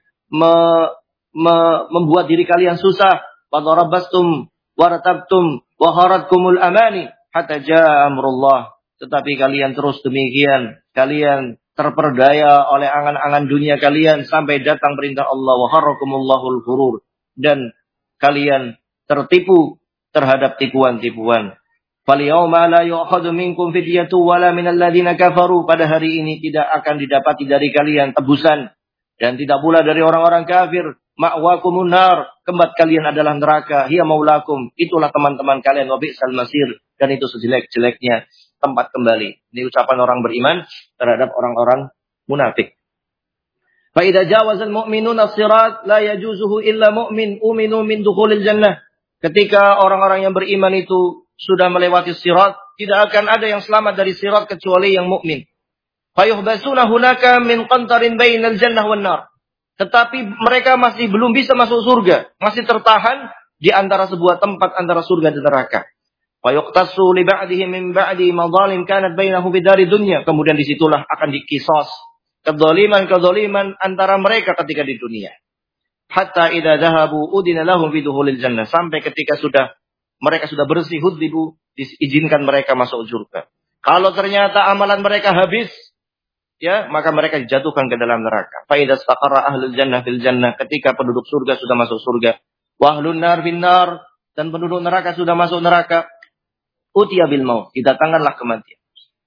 membuat diri kalian susah. Wadarabastum waratabtum wa haratkumul amani hatta jaa amrullah, tetapi kalian terus demikian, kalian terperdaya oleh angan-angan dunia kalian sampai datang perintah Allah, wa harrakumullahul ghurur, dan kalian tertipu terhadap tipuan-tipuan. Fal yauma la yu'khadhu minkum fidyatu wala minal ladzina kafaru, pada hari ini tidak akan didapati dari kalian tebusan dan tidak pula dari orang-orang kafir. Ma'wakumun nar, tempat kalian adalah neraka. Hiya maulakum, itulah teman-teman kalian. Wa bi'sal masir, dan itu sejelek-jeleknya tempat kembali. Ini ucapan orang beriman terhadap orang-orang munafik. Fa idza jawazal mu'minuna as-sirat la yajuzuhu illa mu'min uminu min dukhulil jannah. Ketika orang-orang yang beriman itu sudah melewati sirat, tidak akan ada yang selamat dari sirat kecuali yang mukmin. Fa yuhbasuna hunaka min qantarin bainal jannah wan nar. Tetapi mereka masih belum bisa masuk surga, masih tertahan di antara sebuah tempat antara surga dan neraka. Fayuqtasu li ba'dihi min ba'di madzalim kanat bainahu bidari dunya. Kemudian disitulah akan dikisos kezaliman antara mereka ketika di dunia. Hatta idza dhahabu udina lahum fi dukhulil jannah, sampai ketika mereka sudah bersih, hudzibu, diizinkan mereka masuk surga. Kalau ternyata amalan mereka habis, ya, maka mereka dijatuhkan ke dalam neraka. Fa idza istaqarra ahlul jannah fil jannah, ketika penduduk surga sudah masuk surga, wa ahlun nar fin nar, dan penduduk neraka sudah masuk neraka, utiya bil maut, didatangkanlah kematian.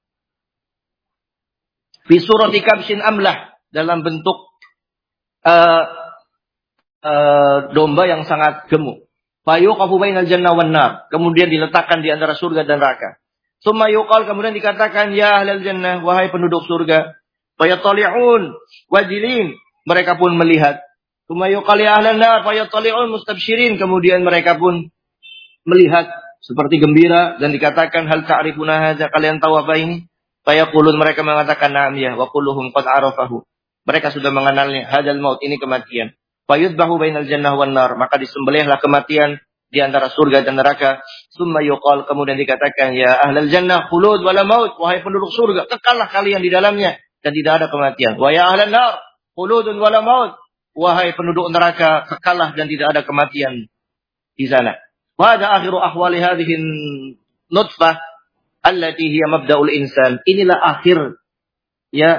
Fi surati kabshin amlah, dalam bentuk domba yang sangat gemuk. Fa yuqafu bainal jannah wan nar, kemudian diletakkan di antara surga dan neraka. Tsumma yuqal, kemudian dikatakan, ya ahlal jannah, wahai penduduk surga. Fa yatali'un wajilin, mereka pun melihat. Tsumma yuqal ya ahlan nar, fa yatali'un mustabshirin, kemudian mereka pun melihat seperti gembira, dan dikatakan, hal ta'rifuna hadza, kalian tahu apa ini? Fayaqulun, mereka mengatakan, na'am ya, wa kulluhum qad arafahu, mereka sudah mengenalnya, hadzal maut, ini kematian. Fayudbahu bainal jannah wan nar, maka disembelihlah kematian di antara surga dan neraka. Tsumma yuqal, kemudian dikatakan, ya ahlal jannah khulud wala maut, wahai penduduk surga, kekallah kalian di dalamnya dan tidak ada kematian. Wa ya ahlan nar khuludun wala maut, wahai penduduk neraka, kekallah dan tidak ada kematian di sana. Wa hadha akhiru ahwali hadhihi nutfah allati hiya mabda'ul insan. Inilah akhir, ya,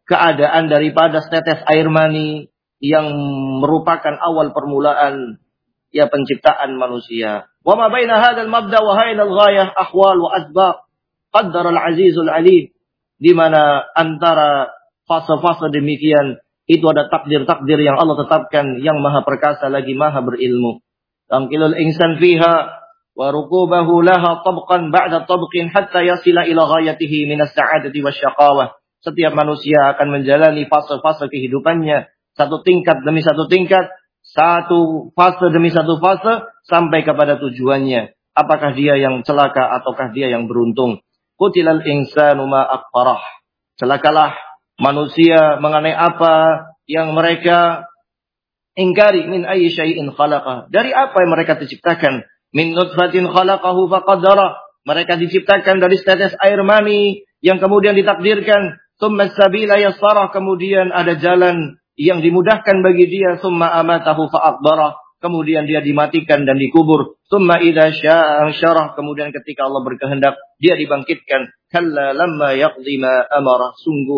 keadaan daripada setetes air mani yang merupakan awal permulaan ya penciptaan manusia. Wa ma baina hadzal mabda wa hainal ghayah ahwal wa asbab qaddara al-azizul alim, di mana antara fase-fase demikian itu ada takdir-takdir yang Allah tetapkan yang maha perkasa lagi maha berilmu. Tamkilul insan fiha wa rukubahu laha tabqan ba'da tabqin hatta yasila ila ghayatihi minas sa'adati wasyaqawah. Setiap manusia akan menjalani fase-fase kehidupannya, satu tingkat demi satu tingkat, satu fase demi satu fase, sampai kepada tujuannya. Apakah dia yang celaka ataukah dia yang beruntung? Qutilal insanu ma akfarah. Celakalah manusia mengenai apa yang mereka ingkari. Min ayyi syai'in khalaqah. Dari apa yang mereka diciptakan? Min nutfatin khalaqahu faqaddara. Mereka diciptakan dari setetes air mani yang kemudian ditakdirkan. Tsumma sabila yassara. Kemudian ada jalan yang dimudahkan bagi dia. Tsumma amatahu fa'aqbara. Kemudian dia dimatikan dan dikubur. Tsumma idza syaa'a ansyarah. Kemudian ketika Allah berkehendak dia dibangkitkan. Kalla lamma yaqdi ma amara.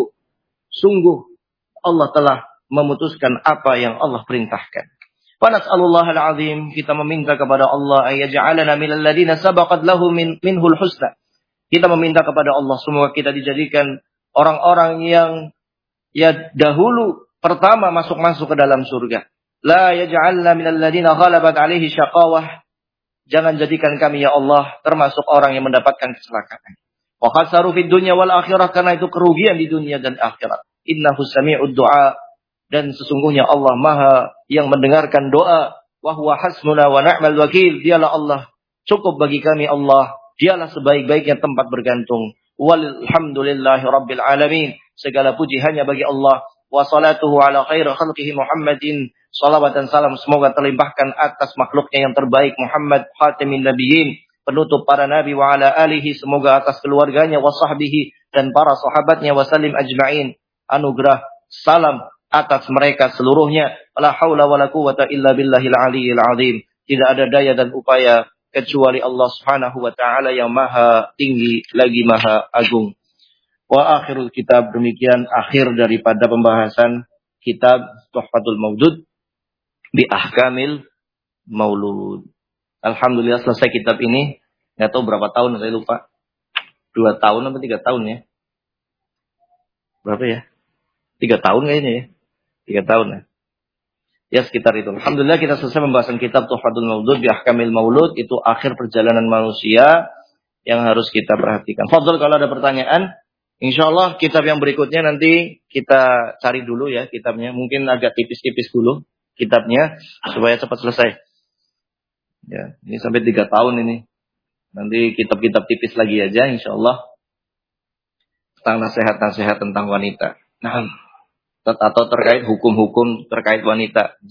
Sungguh Allah telah memutuskan apa yang Allah perintahkan. Wa nas'alullahal azim, kita meminta kepada Allah ayaj'alana minal ladzina sabaqat lahum minhul husna. Kita meminta kepada Allah semoga kita dijadikan orang-orang yang ya dahulu pertama masuk ke dalam surga. La yaj'alna minal ladzina ghalabat 'alaihi syaqawah. Jangan jadikan kami ya Allah termasuk orang yang mendapatkan kecelakaan. Wa khasaru fid dunya wal akhirah, karena itu kerugian di dunia dan akhirat. Innahu sami'ud du'a, dan sesungguhnya Allah Maha yang mendengarkan doa. Wa huwa hasbuna wa ni'mal wakil. Dialah Allah, cukup bagi kami Allah. Dialah sebaik-baiknya tempat bergantung. Walhamdulillahi rabbil alamin. Segala puji hanya bagi Allah. Wa salatuhu ala khairi khalqihi Muhammadin. Salawat dan salam semoga terlimpahkan atas makhluknya yang terbaik Muhammad khatimin nabiyyin, penutup para nabi, wa ala alihi, semoga atas keluarganya, wa sahbihi, dan para sahabatnya, wa salim ajma'in. Anugerah salam atas mereka seluruhnya. La haula wala quwwata illa billahil aliyyil azim. Tidak ada daya dan upaya kecuali Allah Subhanahu wa taala yang maha tinggi lagi maha agung. Wa akhirul kitab, demikian akhir daripada pembahasan kitab Tuhfatul Maudud bi Ahkamil Maulud. Alhamdulillah selesai kitab ini. Nggak tahu berapa tahun, saya lupa. 2 tahun atau 3 tahun ya? Berapa ya? 3 tahun kayaknya ya? 3 tahun ya? Ya sekitar itu. Alhamdulillah kita selesai pembahasan kitab Tuhfatul Maudud bi Ahkamil Maulud. Itu akhir perjalanan manusia yang harus kita perhatikan. Fadhol kalau ada pertanyaan. Insyaallah kitab yang berikutnya nanti kita cari dulu ya kitabnya. Mungkin agak tipis-tipis dulu kitabnya supaya cepat selesai. Ya, ini sampai 3 tahun ini. Nanti kitab-kitab tipis lagi aja insyaallah. Tentang nasihat-nasihat tentang wanita. Nah, atau terkait hukum-hukum terkait wanita.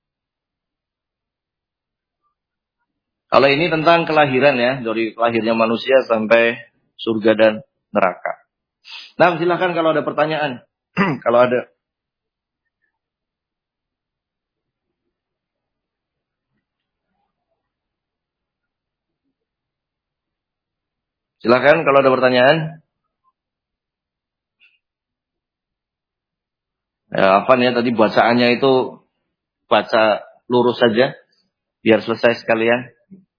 Kalau ini tentang kelahiran ya, dari lahirnya manusia sampai surga dan neraka. Nah, silakan kalau ada pertanyaan. Kalau ada. Silakan kalau ada pertanyaan. Ya, Afan ya tadi bacaannya itu baca lurus saja biar selesai sekalian.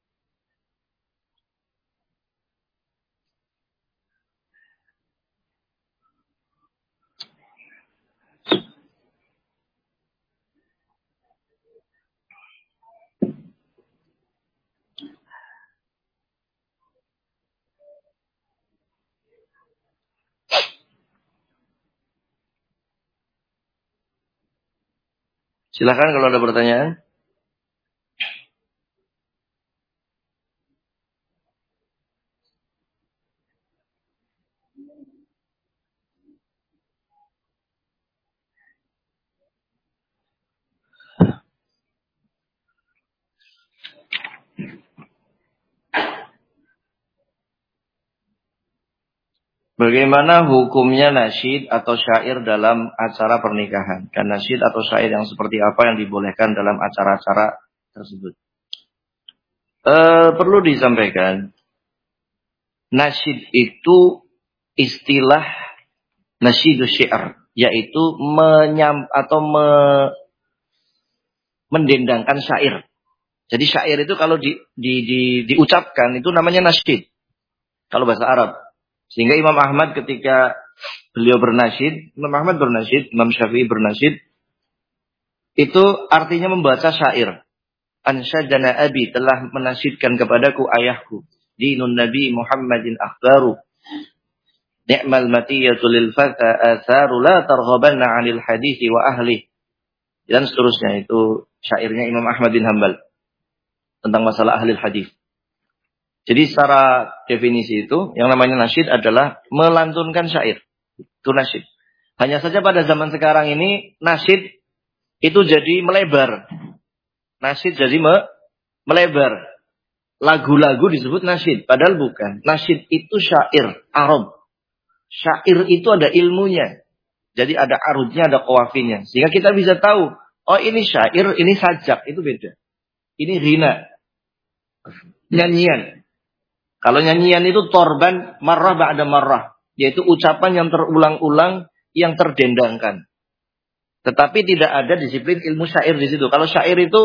Silakan kalau ada pertanyaan. Bagaimana hukumnya nasyid atau syair dalam acara pernikahan? Dan nasyid atau syair yang seperti apa yang dibolehkan dalam acara-acara tersebut? Perlu disampaikan, nasyid itu istilah nasyidus syair. yaitu mendendangkan syair. Jadi syair itu kalau diucapkan itu namanya nasyid. Kalau bahasa Arab. Sehingga Imam Ahmad ketika beliau bernasyid, Imam Syafi'i bernasyid, itu artinya membaca syair. Ansyadana abi, telah menasyidkan kepadaku ayahku. Dinun Nabi Muhammadin akhbaru. Ni'mal matiyatu lil fata atharu la targhabanna 'anil hadithi wa ahli. Dan seterusnya, itu syairnya Imam Ahmad bin Hanbal tentang masalah ahli hadis. Jadi secara definisi itu yang namanya nasyid adalah melantunkan syair. Itu nasyid. Hanya saja pada zaman sekarang ini nasyid itu jadi melebar. Nasyid jadi melebar. Lagu-lagu disebut nasyid, padahal bukan. Nasyid itu syair Arab. Syair itu ada ilmunya. Jadi ada arudnya, ada qawafinya. Sehingga kita bisa tahu, oh ini syair, ini sajak, itu beda. Ini ghina. Nyanyian. Kalau nyanyian itu torban marrah ba'da marrah. Yaitu ucapan yang terulang-ulang, yang terdendangkan. Tetapi tidak ada disiplin ilmu syair di situ. Kalau syair itu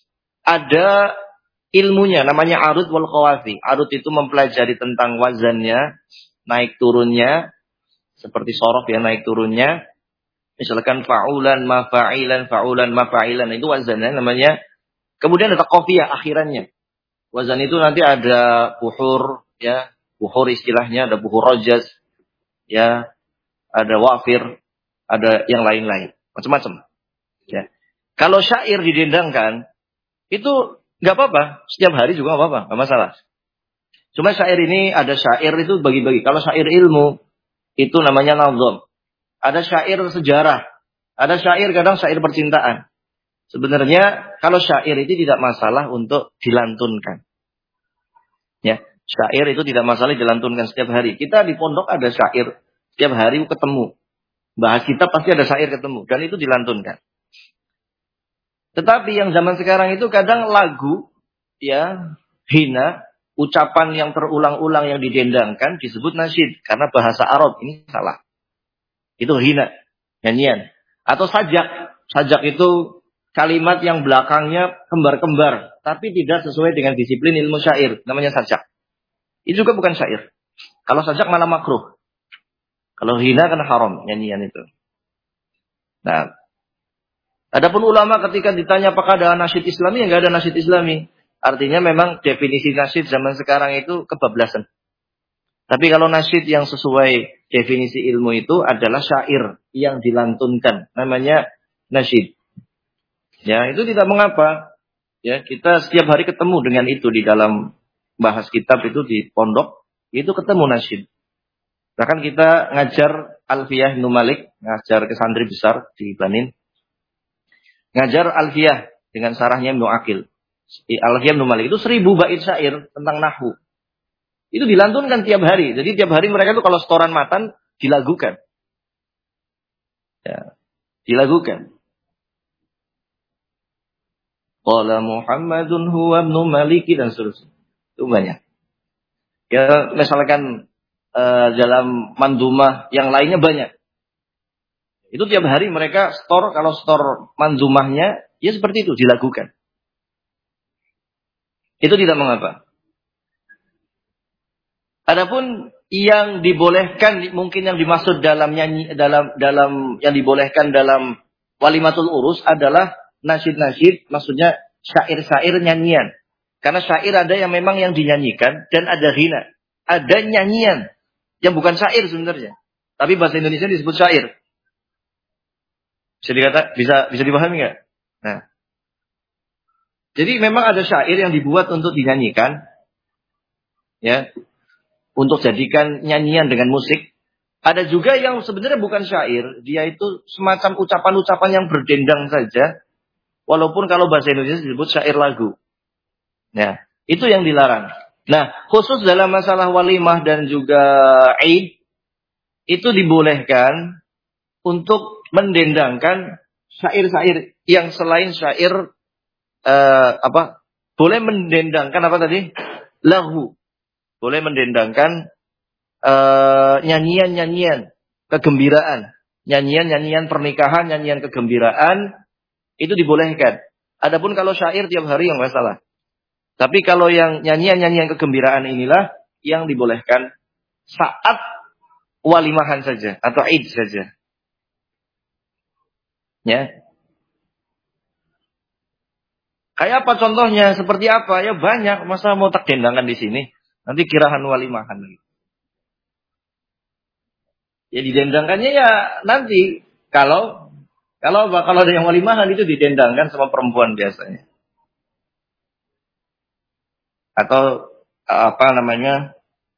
ada ilmunya, namanya arud wal qawafi. Arud itu mempelajari tentang wazannya, naik turunnya, seperti sorof ya, naik turunnya. Misalkan fa'ulan, mafa'ilan, itu wazannya namanya. Kemudian ada qafiyah akhirannya. Wazan itu nanti ada buhur, ya, buhur istilahnya, ada buhur rojaz, ya, ada wafir, ada yang lain-lain, macam-macam. Ya. Kalau syair didendangkan, itu nggak apa-apa, setiap hari juga nggak apa-apa, nggak masalah. Cuma syair ini ada syair itu bagi-bagi. Kalau syair ilmu itu namanya nazam. Ada syair sejarah, ada syair kadang syair percintaan. Sebenarnya kalau syair itu tidak masalah untuk dilantunkan. Ya, syair itu tidak masalah dilantunkan setiap hari. Kita di pondok ada syair setiap hari ketemu. Bahas kitab pasti ada syair ketemu dan itu dilantunkan. Tetapi yang zaman sekarang itu kadang lagu ya hina, ucapan yang terulang-ulang yang didendangkan disebut nasyid karena bahasa Arab ini salah. Itu hina, nyanyian. Atau sajak. Sajak itu kalimat yang belakangnya kembar-kembar, tapi tidak sesuai dengan disiplin ilmu syair, namanya sajak. Itu juga bukan syair. Kalau sajak malah makruh. Kalau hina kan haram nyanyian itu. Nah, adapun ulama ketika ditanya apakah ada nasyid Islami, enggak ada nasyid Islami. Artinya memang definisi nasyid zaman sekarang itu kebablasan. Tapi kalau nasyid yang sesuai definisi ilmu itu adalah syair yang dilantunkan, namanya nasyid. Ya, itu tidak mengapa. Ya, kita setiap hari ketemu dengan itu di dalam bahas kitab itu di pondok, itu ketemu nasyid. Bahkan kita ngajar Alfiyah Ibnu Malik, ngajar ke santri besar di Banin. Ngajar Alfiyah dengan sarahnya Ibnu Aqil. Alfiyah Ibnu Malik itu 1000 bait syair tentang nahwu. Itu dilantunkan tiap hari. Jadi tiap hari mereka itu kalau setoran matan dilagukan. Ya, dilagukan. Qala Muhammadun huwa ibnu Maliki dan seterusnya. Itu banyak. Ya, misalkan dalam mandumah yang lainnya banyak. Itu tiap hari mereka kalau store mandumahnya ya seperti itu dilakukan. Itu tidak mengapa. Adapun yang dibolehkan mungkin yang dimaksud dalam nyanyi dalam yang dibolehkan dalam walimatul urus adalah nasyid-nasyid, maksudnya syair-syair nyanyian. Karena syair ada yang memang yang dinyanyikan dan ada ghina. Ada nyanyian yang bukan syair sebenarnya. Tapi bahasa Indonesia disebut syair. Bisa dipahami nggak? Nah. Jadi memang ada syair yang dibuat untuk dinyanyikan. Ya. Untuk jadikan nyanyian dengan musik. Ada juga yang sebenarnya bukan syair. Dia itu semacam ucapan-ucapan yang berdendang saja. Walaupun kalau bahasa Indonesia disebut syair lagu. Nah, itu yang dilarang. Nah, khusus dalam masalah walimah dan juga Eid, itu dibolehkan untuk mendendangkan syair-syair yang selain syair boleh mendendangkan apa tadi? Lahu. Boleh mendendangkan nyanyian-nyanyian, kegembiraan, nyanyian-nyanyian pernikahan, nyanyian kegembiraan, itu dibolehkan. Adapun kalau syair tiap hari yang masalah. Tapi kalau yang nyanyian-nyanyian kegembiraan inilah yang dibolehkan saat walimahan saja atau id saja. Ya. Kayak apa contohnya? Seperti apa? Ya banyak. Masa mau tak dendangkan di sini? Nanti kirahan walimahan. Ya didendangkannya ya nanti kalau ada yang walimahan itu didendangkan sama perempuan biasanya. Atau apa namanya?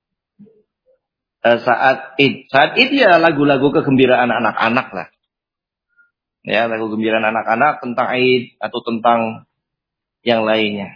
Saat id. Saat id ya lagu-lagu kegembiraan anak-anak lah. Ya, lagu gembiraan anak-anak tentang id atau tentang yang lainnya.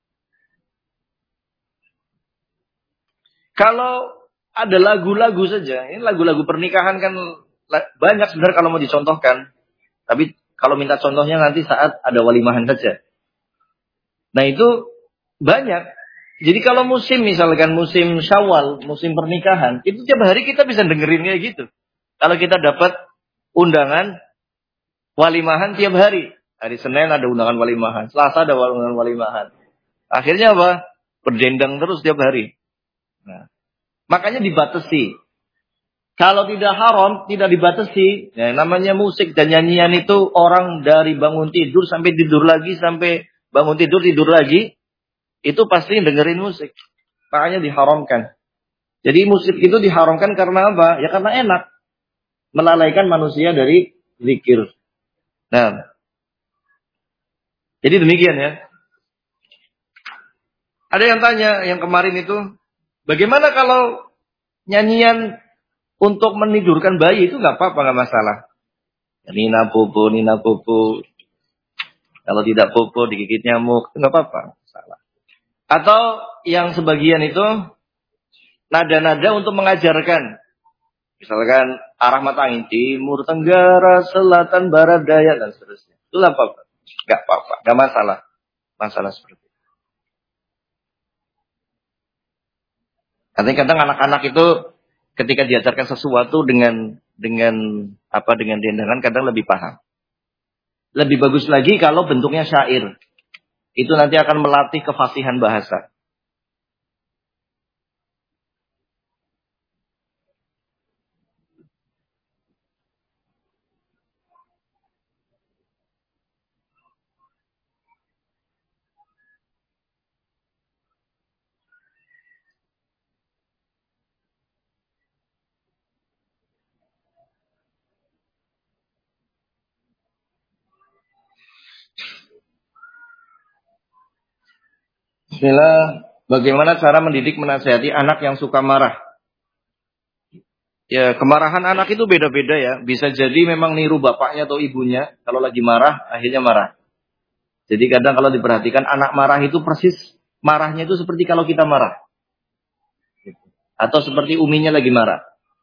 Kalau ada lagu-lagu saja, ini lagu-lagu pernikahan kan banyak sebenarnya kalau mau dicontohkan. Tapi kalau minta contohnya nanti saat ada walimahan saja. Nah itu banyak. Jadi kalau musim misalkan musim Syawal, musim pernikahan, itu tiap hari kita bisa dengerin kayak gitu. Kalau kita dapat undangan walimahan tiap hari. Hari Senin ada undangan walimahan, Selasa ada undangan walimahan. Akhirnya apa? Berdendang terus tiap hari. Nah, makanya dibatasi. Kalau tidak haram, tidak dibatasi. Ya, namanya musik dan nyanyian itu orang dari bangun tidur sampai tidur lagi, sampai bangun tidur lagi, itu pasti dengerin musik. Makanya diharamkan. Jadi musik itu diharamkan karena apa? Ya karena enak. Melalaikan manusia dari zikir. Nah, jadi demikian ya. Ada yang tanya, yang kemarin itu, bagaimana kalau nyanyian untuk menidurkan bayi itu nggak apa-apa, nggak masalah. Nina bobo. Kalau tidak bobo digigit nyamuk, itu nggak apa-apa, salah. Atau yang sebagian itu nada-nada untuk mengajarkan, misalkan arah mata angin timur, tenggara, selatan, barat, daya dan seterusnya. Itu nggak apa-apa, nggak masalah, masalah seperti itu. Kadang-kadang anak-anak itu ketika diajarkan sesuatu dengan dendangan kadang lebih paham. Lebih bagus lagi kalau bentuknya syair. Itu nanti akan melatih kefasihan bahasa. Bismillah, bagaimana cara mendidik menasihati anak yang suka marah? Ya, kemarahan anak itu beda-beda ya. Bisa jadi memang niru bapaknya atau ibunya. Kalau lagi marah, akhirnya marah. Jadi kadang kalau diperhatikan anak marah itu persis marahnya itu seperti kalau kita marah. Atau seperti uminya lagi marah.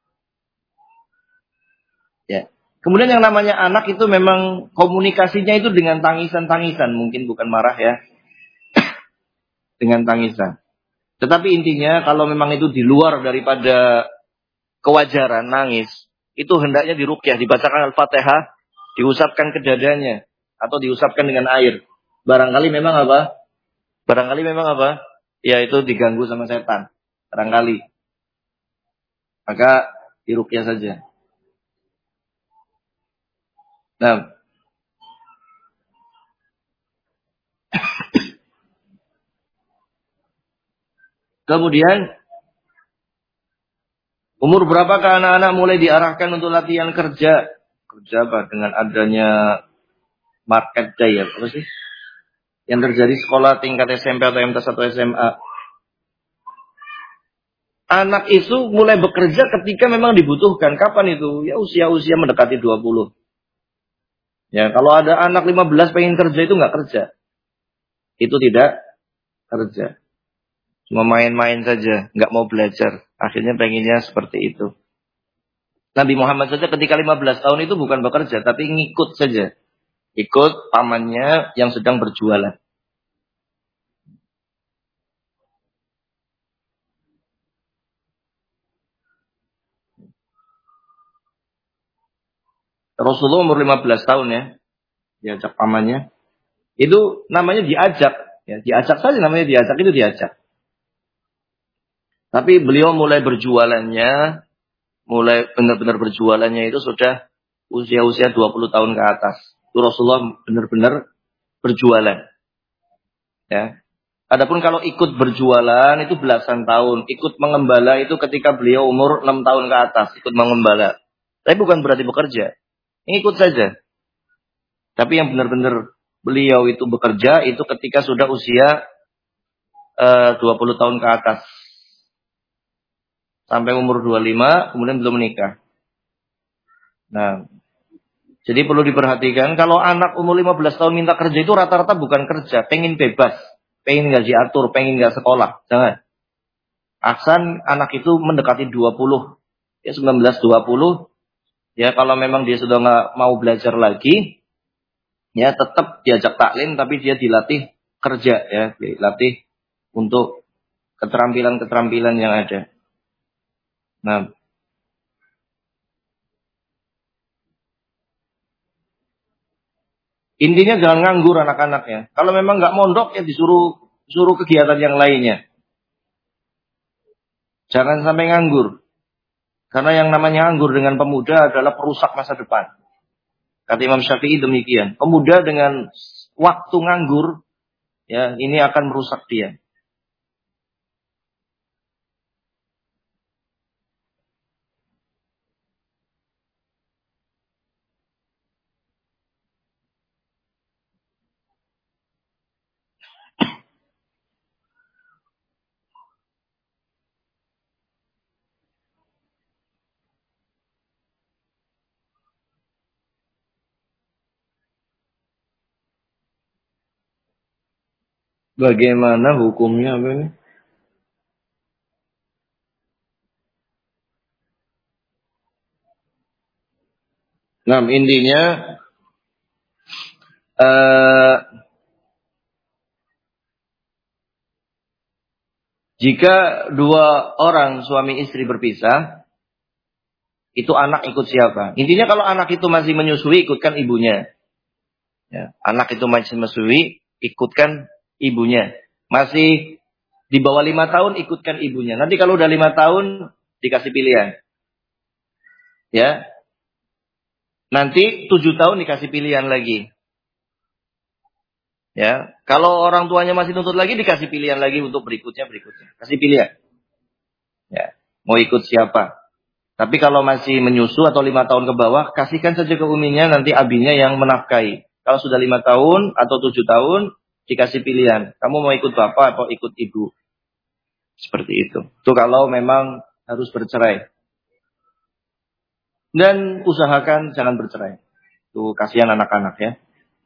Ya. Kemudian yang namanya anak itu memang komunikasinya itu dengan tangisan-tangisan. Mungkin bukan marah ya. Dengan tangisan. Tetapi intinya kalau memang itu di luar daripada kewajaran nangis, itu hendaknya diruqyah, dibacakan Al-Fatihah, diusapkan ke dadanya atau diusapkan dengan air. Barangkali memang apa? Ya itu diganggu sama setan. Barangkali. Maka diruqyah saja. Nah, kemudian umur berapakah anak-anak mulai diarahkan untuk latihan kerja? Kerja apa? Dengan adanya market day ya, apa sih? Yang terjadi sekolah tingkat SMP atau MTS atau SMA. Anak itu mulai bekerja ketika memang dibutuhkan. Kapan itu? Ya usia-usia mendekati 20. Ya, kalau ada anak 15 pengen kerja itu nggak kerja. Itu tidak kerja. Cuma main-main saja, nggak mau belajar. Akhirnya pengennya seperti itu. Nabi Muhammad saja ketika 15 tahun itu bukan bekerja, tapi ngikut saja. Ikut pamannya yang sedang berjualan. Rasulullah umur 15 tahun ya, diajak pamannya. Itu namanya diajak, ya, diajak saja namanya diajak, itu diajak. Tapi beliau mulai berjualannya, mulai benar-benar berjualannya itu sudah usia-usia 20 tahun ke atas. Itu Rasulullah benar-benar berjualan. Ya. Adapun kalau ikut berjualan itu belasan tahun. Ikut mengembala itu ketika beliau umur 6 tahun ke atas. Ikut mengembala. Tapi bukan berarti bekerja. Ikut saja. Tapi yang benar-benar beliau itu bekerja itu ketika sudah usia 20 tahun ke atas. Sampai umur 25 kemudian belum menikah. Nah, jadi perlu diperhatikan kalau anak umur 15 tahun minta kerja itu rata-rata bukan kerja. Pengen bebas. Pengen gak diatur, pengen gak sekolah. Jangan. Aksan anak itu mendekati 20. Ya 19, 20. Ya kalau memang dia sudah gak mau belajar lagi. Ya tetap diajak taklim tapi dia dilatih kerja. Ya dilatih untuk keterampilan-keterampilan yang ada. Nah. Intinya jangan nganggur anak-anaknya. Kalau memang gak mondok ya suruh kegiatan yang lainnya. Jangan sampai nganggur. Karena yang namanya nganggur dengan pemuda adalah perusak masa depan. Kata Imam Syafi'i demikian. Pemuda dengan waktu nganggur, ya ini akan merusak dia. Bagaimana hukumnya apa ini? Nah, intinya jika dua orang suami istri berpisah, itu anak ikut siapa? Intinya kalau anak itu masih menyusui, ikutkan ibunya. Ya, anak itu masih menyusui, ikutkan ibunya. Masih di bawah 5 tahun, ikutkan ibunya. Nanti kalau udah 5 tahun, dikasih pilihan. Ya, nanti 7 tahun dikasih pilihan lagi. Ya, kalau orang tuanya masih nuntut lagi, dikasih pilihan lagi untuk berikutnya. Kasih pilihan. Ya, mau ikut siapa? Tapi kalau masih menyusu atau 5 tahun ke bawah, kasihkan saja ke uminya, nanti abinya yang menafkahi. Kalau sudah 5 tahun atau 7 tahun, dikasih pilihan. Kamu mau ikut bapak atau ikut ibu? Seperti itu. Itu kalau memang harus bercerai. Dan usahakan jangan bercerai. Itu kasihan anak-anak ya.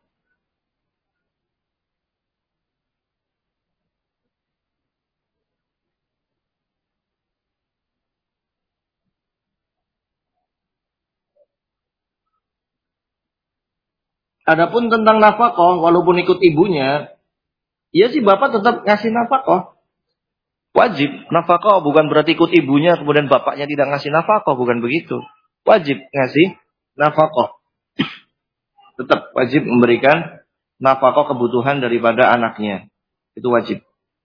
Adapun tentang nafkah, walaupun ikut ibunya, ya sih bapak tetap ngasih nafkah. Wajib nafkah, bukan berarti ikut ibunya kemudian bapaknya tidak ngasih nafkah, bukan begitu. Wajib ngasih nafkah. Tetap wajib memberikan nafkah kebutuhan daripada anaknya. Itu wajib.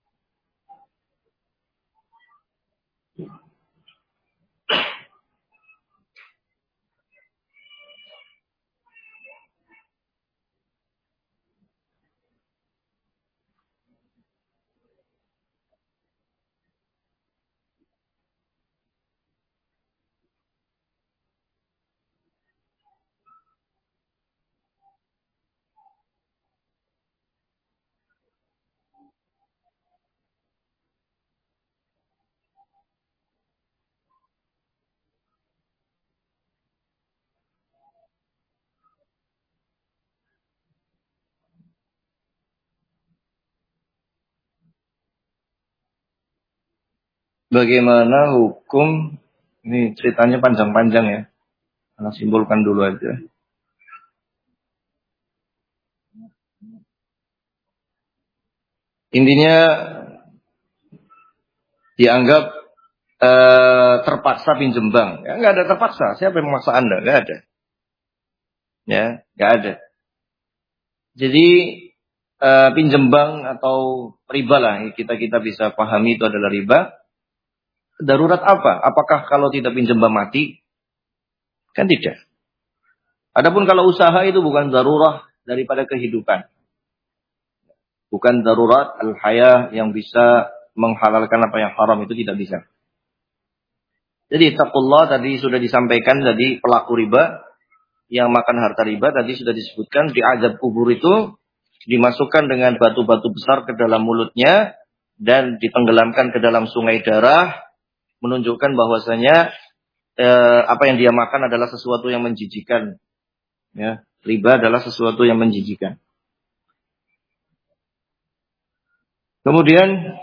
Bagaimana hukum, ini ceritanya panjang-panjang ya. Karena simpulkan dulu aja. Intinya dianggap terpaksa pinjem bank. Ya, nggak ada terpaksa. Siapa yang memaksa Anda? Nggak ada. Ya, nggak ada. Jadi pinjam bank atau riba lah kita bisa pahami itu adalah riba. Darurat apa? Apakah kalau tidak pinjam bank mati? Kan tidak. Adapun kalau usaha itu bukan darurat daripada kehidupan. Bukan darurat al-hayah yang bisa menghalalkan apa yang haram, itu tidak bisa. Jadi taqullah tadi sudah disampaikan, tadi pelaku riba yang makan harta riba tadi sudah disebutkan di azab kubur itu dimasukkan dengan batu-batu besar ke dalam mulutnya dan ditenggelamkan ke dalam sungai darah, menunjukkan bahwasanya apa yang dia makan adalah sesuatu yang menjijikan. Ya, riba adalah sesuatu yang menjijikan. Kemudian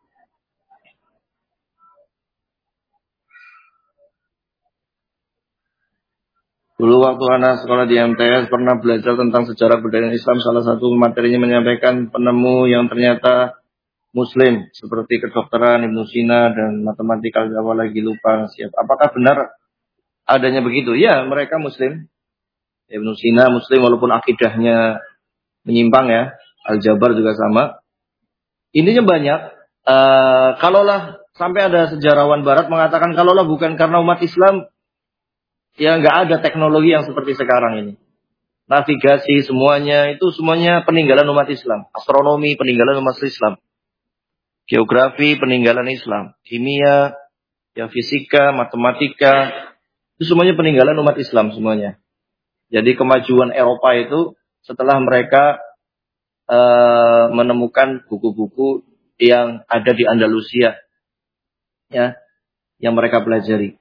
dulu waktu anak sekolah di MTS pernah belajar tentang sejarah budaya Islam. Salah satu materinya menyampaikan penemu yang ternyata Muslim seperti kedokteran Ibnu Sina dan matematika Jawa lagi lupa siap. Apakah benar adanya begitu? Ya, mereka Muslim. Ibnu Sina Muslim walaupun akidahnya menyimpang ya. Al-Jabar juga sama. Intinya banyak. Kalaulah sampai ada sejarawan Barat mengatakan kalaulah bukan karena umat Islam, ya nggak ada teknologi yang seperti sekarang ini. Navigasi semuanya peninggalan umat Islam. Astronomi peninggalan umat Islam. Geografi peninggalan Islam. Kimia, ya fisika, matematika, itu semuanya peninggalan umat Islam semuanya. Jadi kemajuan Eropa itu setelah mereka menemukan buku-buku yang ada di Andalusia, ya, yang mereka pelajari.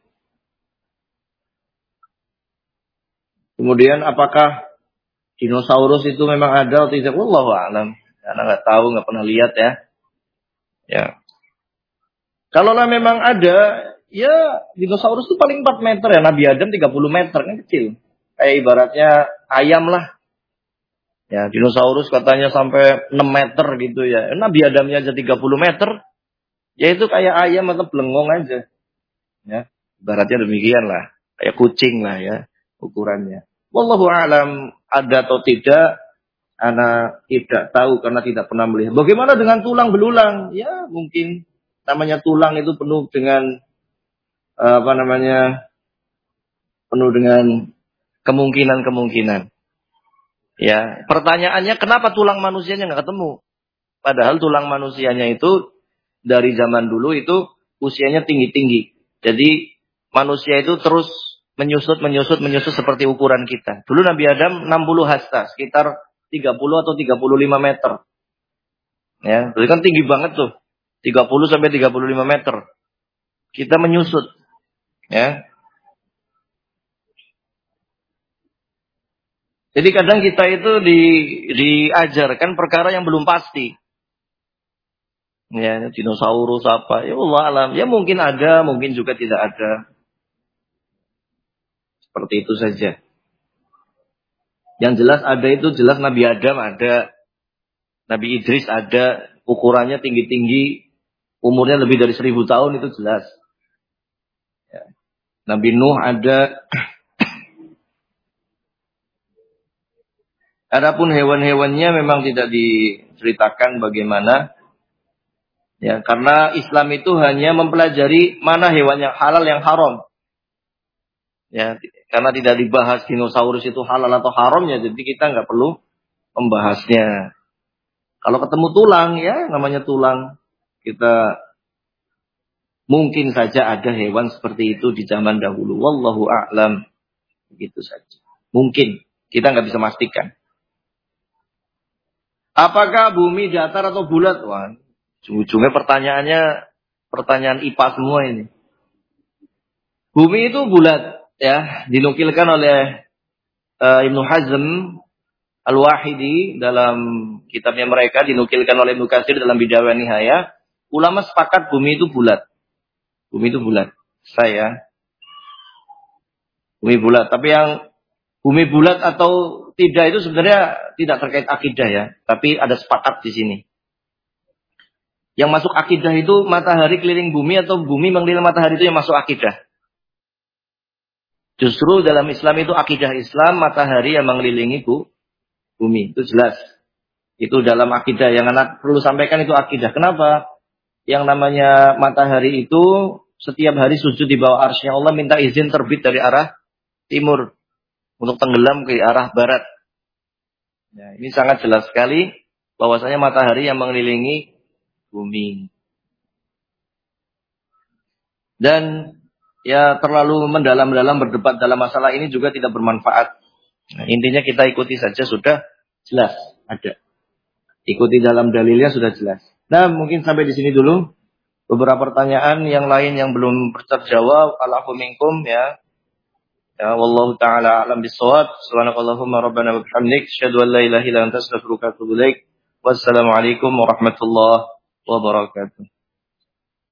Kemudian apakah dinosaurus itu memang ada atau tidak? Wallahu a'lam. Karena nggak tahu, nggak pernah lihat ya. Ya. Kalaulah memang ada, ya dinosaurus itu paling 4 meter ya. Nabi Adam 30 meter, kan kecil. Kayak ibaratnya ayam lah. Ya, dinosaurus katanya sampai 6 meter gitu ya. Nabi Adamnya aja 30 meter. Ya itu kayak ayam atau belengong aja. Ya, ibaratnya demikian lah. Kayak kucing lah ya ukurannya. Wallahu a'lam, ada atau tidak, ana tidak tahu karena tidak pernah melihat. Bagaimana dengan tulang belulang? Ya, mungkin namanya tulang itu penuh dengan penuh dengan kemungkinan-kemungkinan. Ya, pertanyaannya kenapa tulang manusianya nggak ketemu? Padahal tulang manusianya itu dari zaman dulu itu usianya tinggi-tinggi. Jadi manusia itu terus menyusut seperti ukuran kita. Dulu Nabi Adam 60 hasta, sekitar 30 atau 35 meter. Ya, itu kan tinggi banget tuh. 30 sampai 35 meter. Kita menyusut. Ya. Jadi kadang kita itu diajarkan perkara yang belum pasti. Ya, dinosaurus apa? Ya Allah alam. Ya mungkin ada, mungkin juga tidak ada. Seperti itu saja. Yang jelas ada itu jelas Nabi Adam ada. Nabi Idris ada. Ukurannya tinggi-tinggi. Umurnya lebih dari 1000 tahun itu jelas. Ya. Nabi Nuh ada. Adapun hewan-hewannya memang tidak diceritakan bagaimana. Ya, karena Islam itu hanya mempelajari mana hewan yang halal yang haram. Ya, karena tidak dibahas dinosaurus itu halal atau haramnya, jadi kita nggak perlu membahasnya. Kalau ketemu tulang, ya namanya tulang. Kita mungkin saja ada hewan seperti itu di zaman dahulu. Wallahu a'lam. Begitu saja. Mungkin. Kita nggak bisa pastikan. Apakah bumi datar atau bulat? Wah, ujung-ujungnya pertanyaan IPA semua ini. Bumi itu bulat, ya, dinukilkan oleh Ibnu Hazm Al-Wahidi dalam kitabnya mereka, dinukilkan oleh Ibnu Katsir dalam Bidayah wa Nihayah. Ulama sepakat bumi itu bulat. Bumi itu bulat. Bumi bulat. Tapi yang bumi bulat atau tidak itu sebenarnya tidak terkait akidah ya. Tapi ada sepakat di sini. Yang masuk akidah itu matahari keliling bumi atau bumi mengelilingi matahari itu yang masuk akidah. Justru dalam Islam itu akidah Islam matahari yang mengelilingi bumi. Itu jelas. Itu dalam akidah yang anak perlu sampaikan itu akidah. Kenapa? Yang namanya matahari itu setiap hari sujud di bawah arsy-Nya Allah minta izin terbit dari arah timur untuk tenggelam ke arah barat. Ya, ini sangat jelas sekali bahwasanya matahari yang mengelilingi bumi. Dan ya terlalu mendalam-dalam berdebat dalam masalah ini juga tidak bermanfaat. Nah, intinya kita ikuti saja sudah jelas ada. Ikuti dalam dalilnya sudah jelas. Nah, mungkin sampai di sini dulu. Beberapa pertanyaan yang lain yang belum terjawab, alaikum minkum ya. Ya, wallahu taala alam bisawab. Subhanakallahumma rabbana wa bihamdik, asyhadu an la ilaha illa anta, astaghfiruka wa atubu ilaik. Wassalamualaikum warahmatullahi wabarakatuh.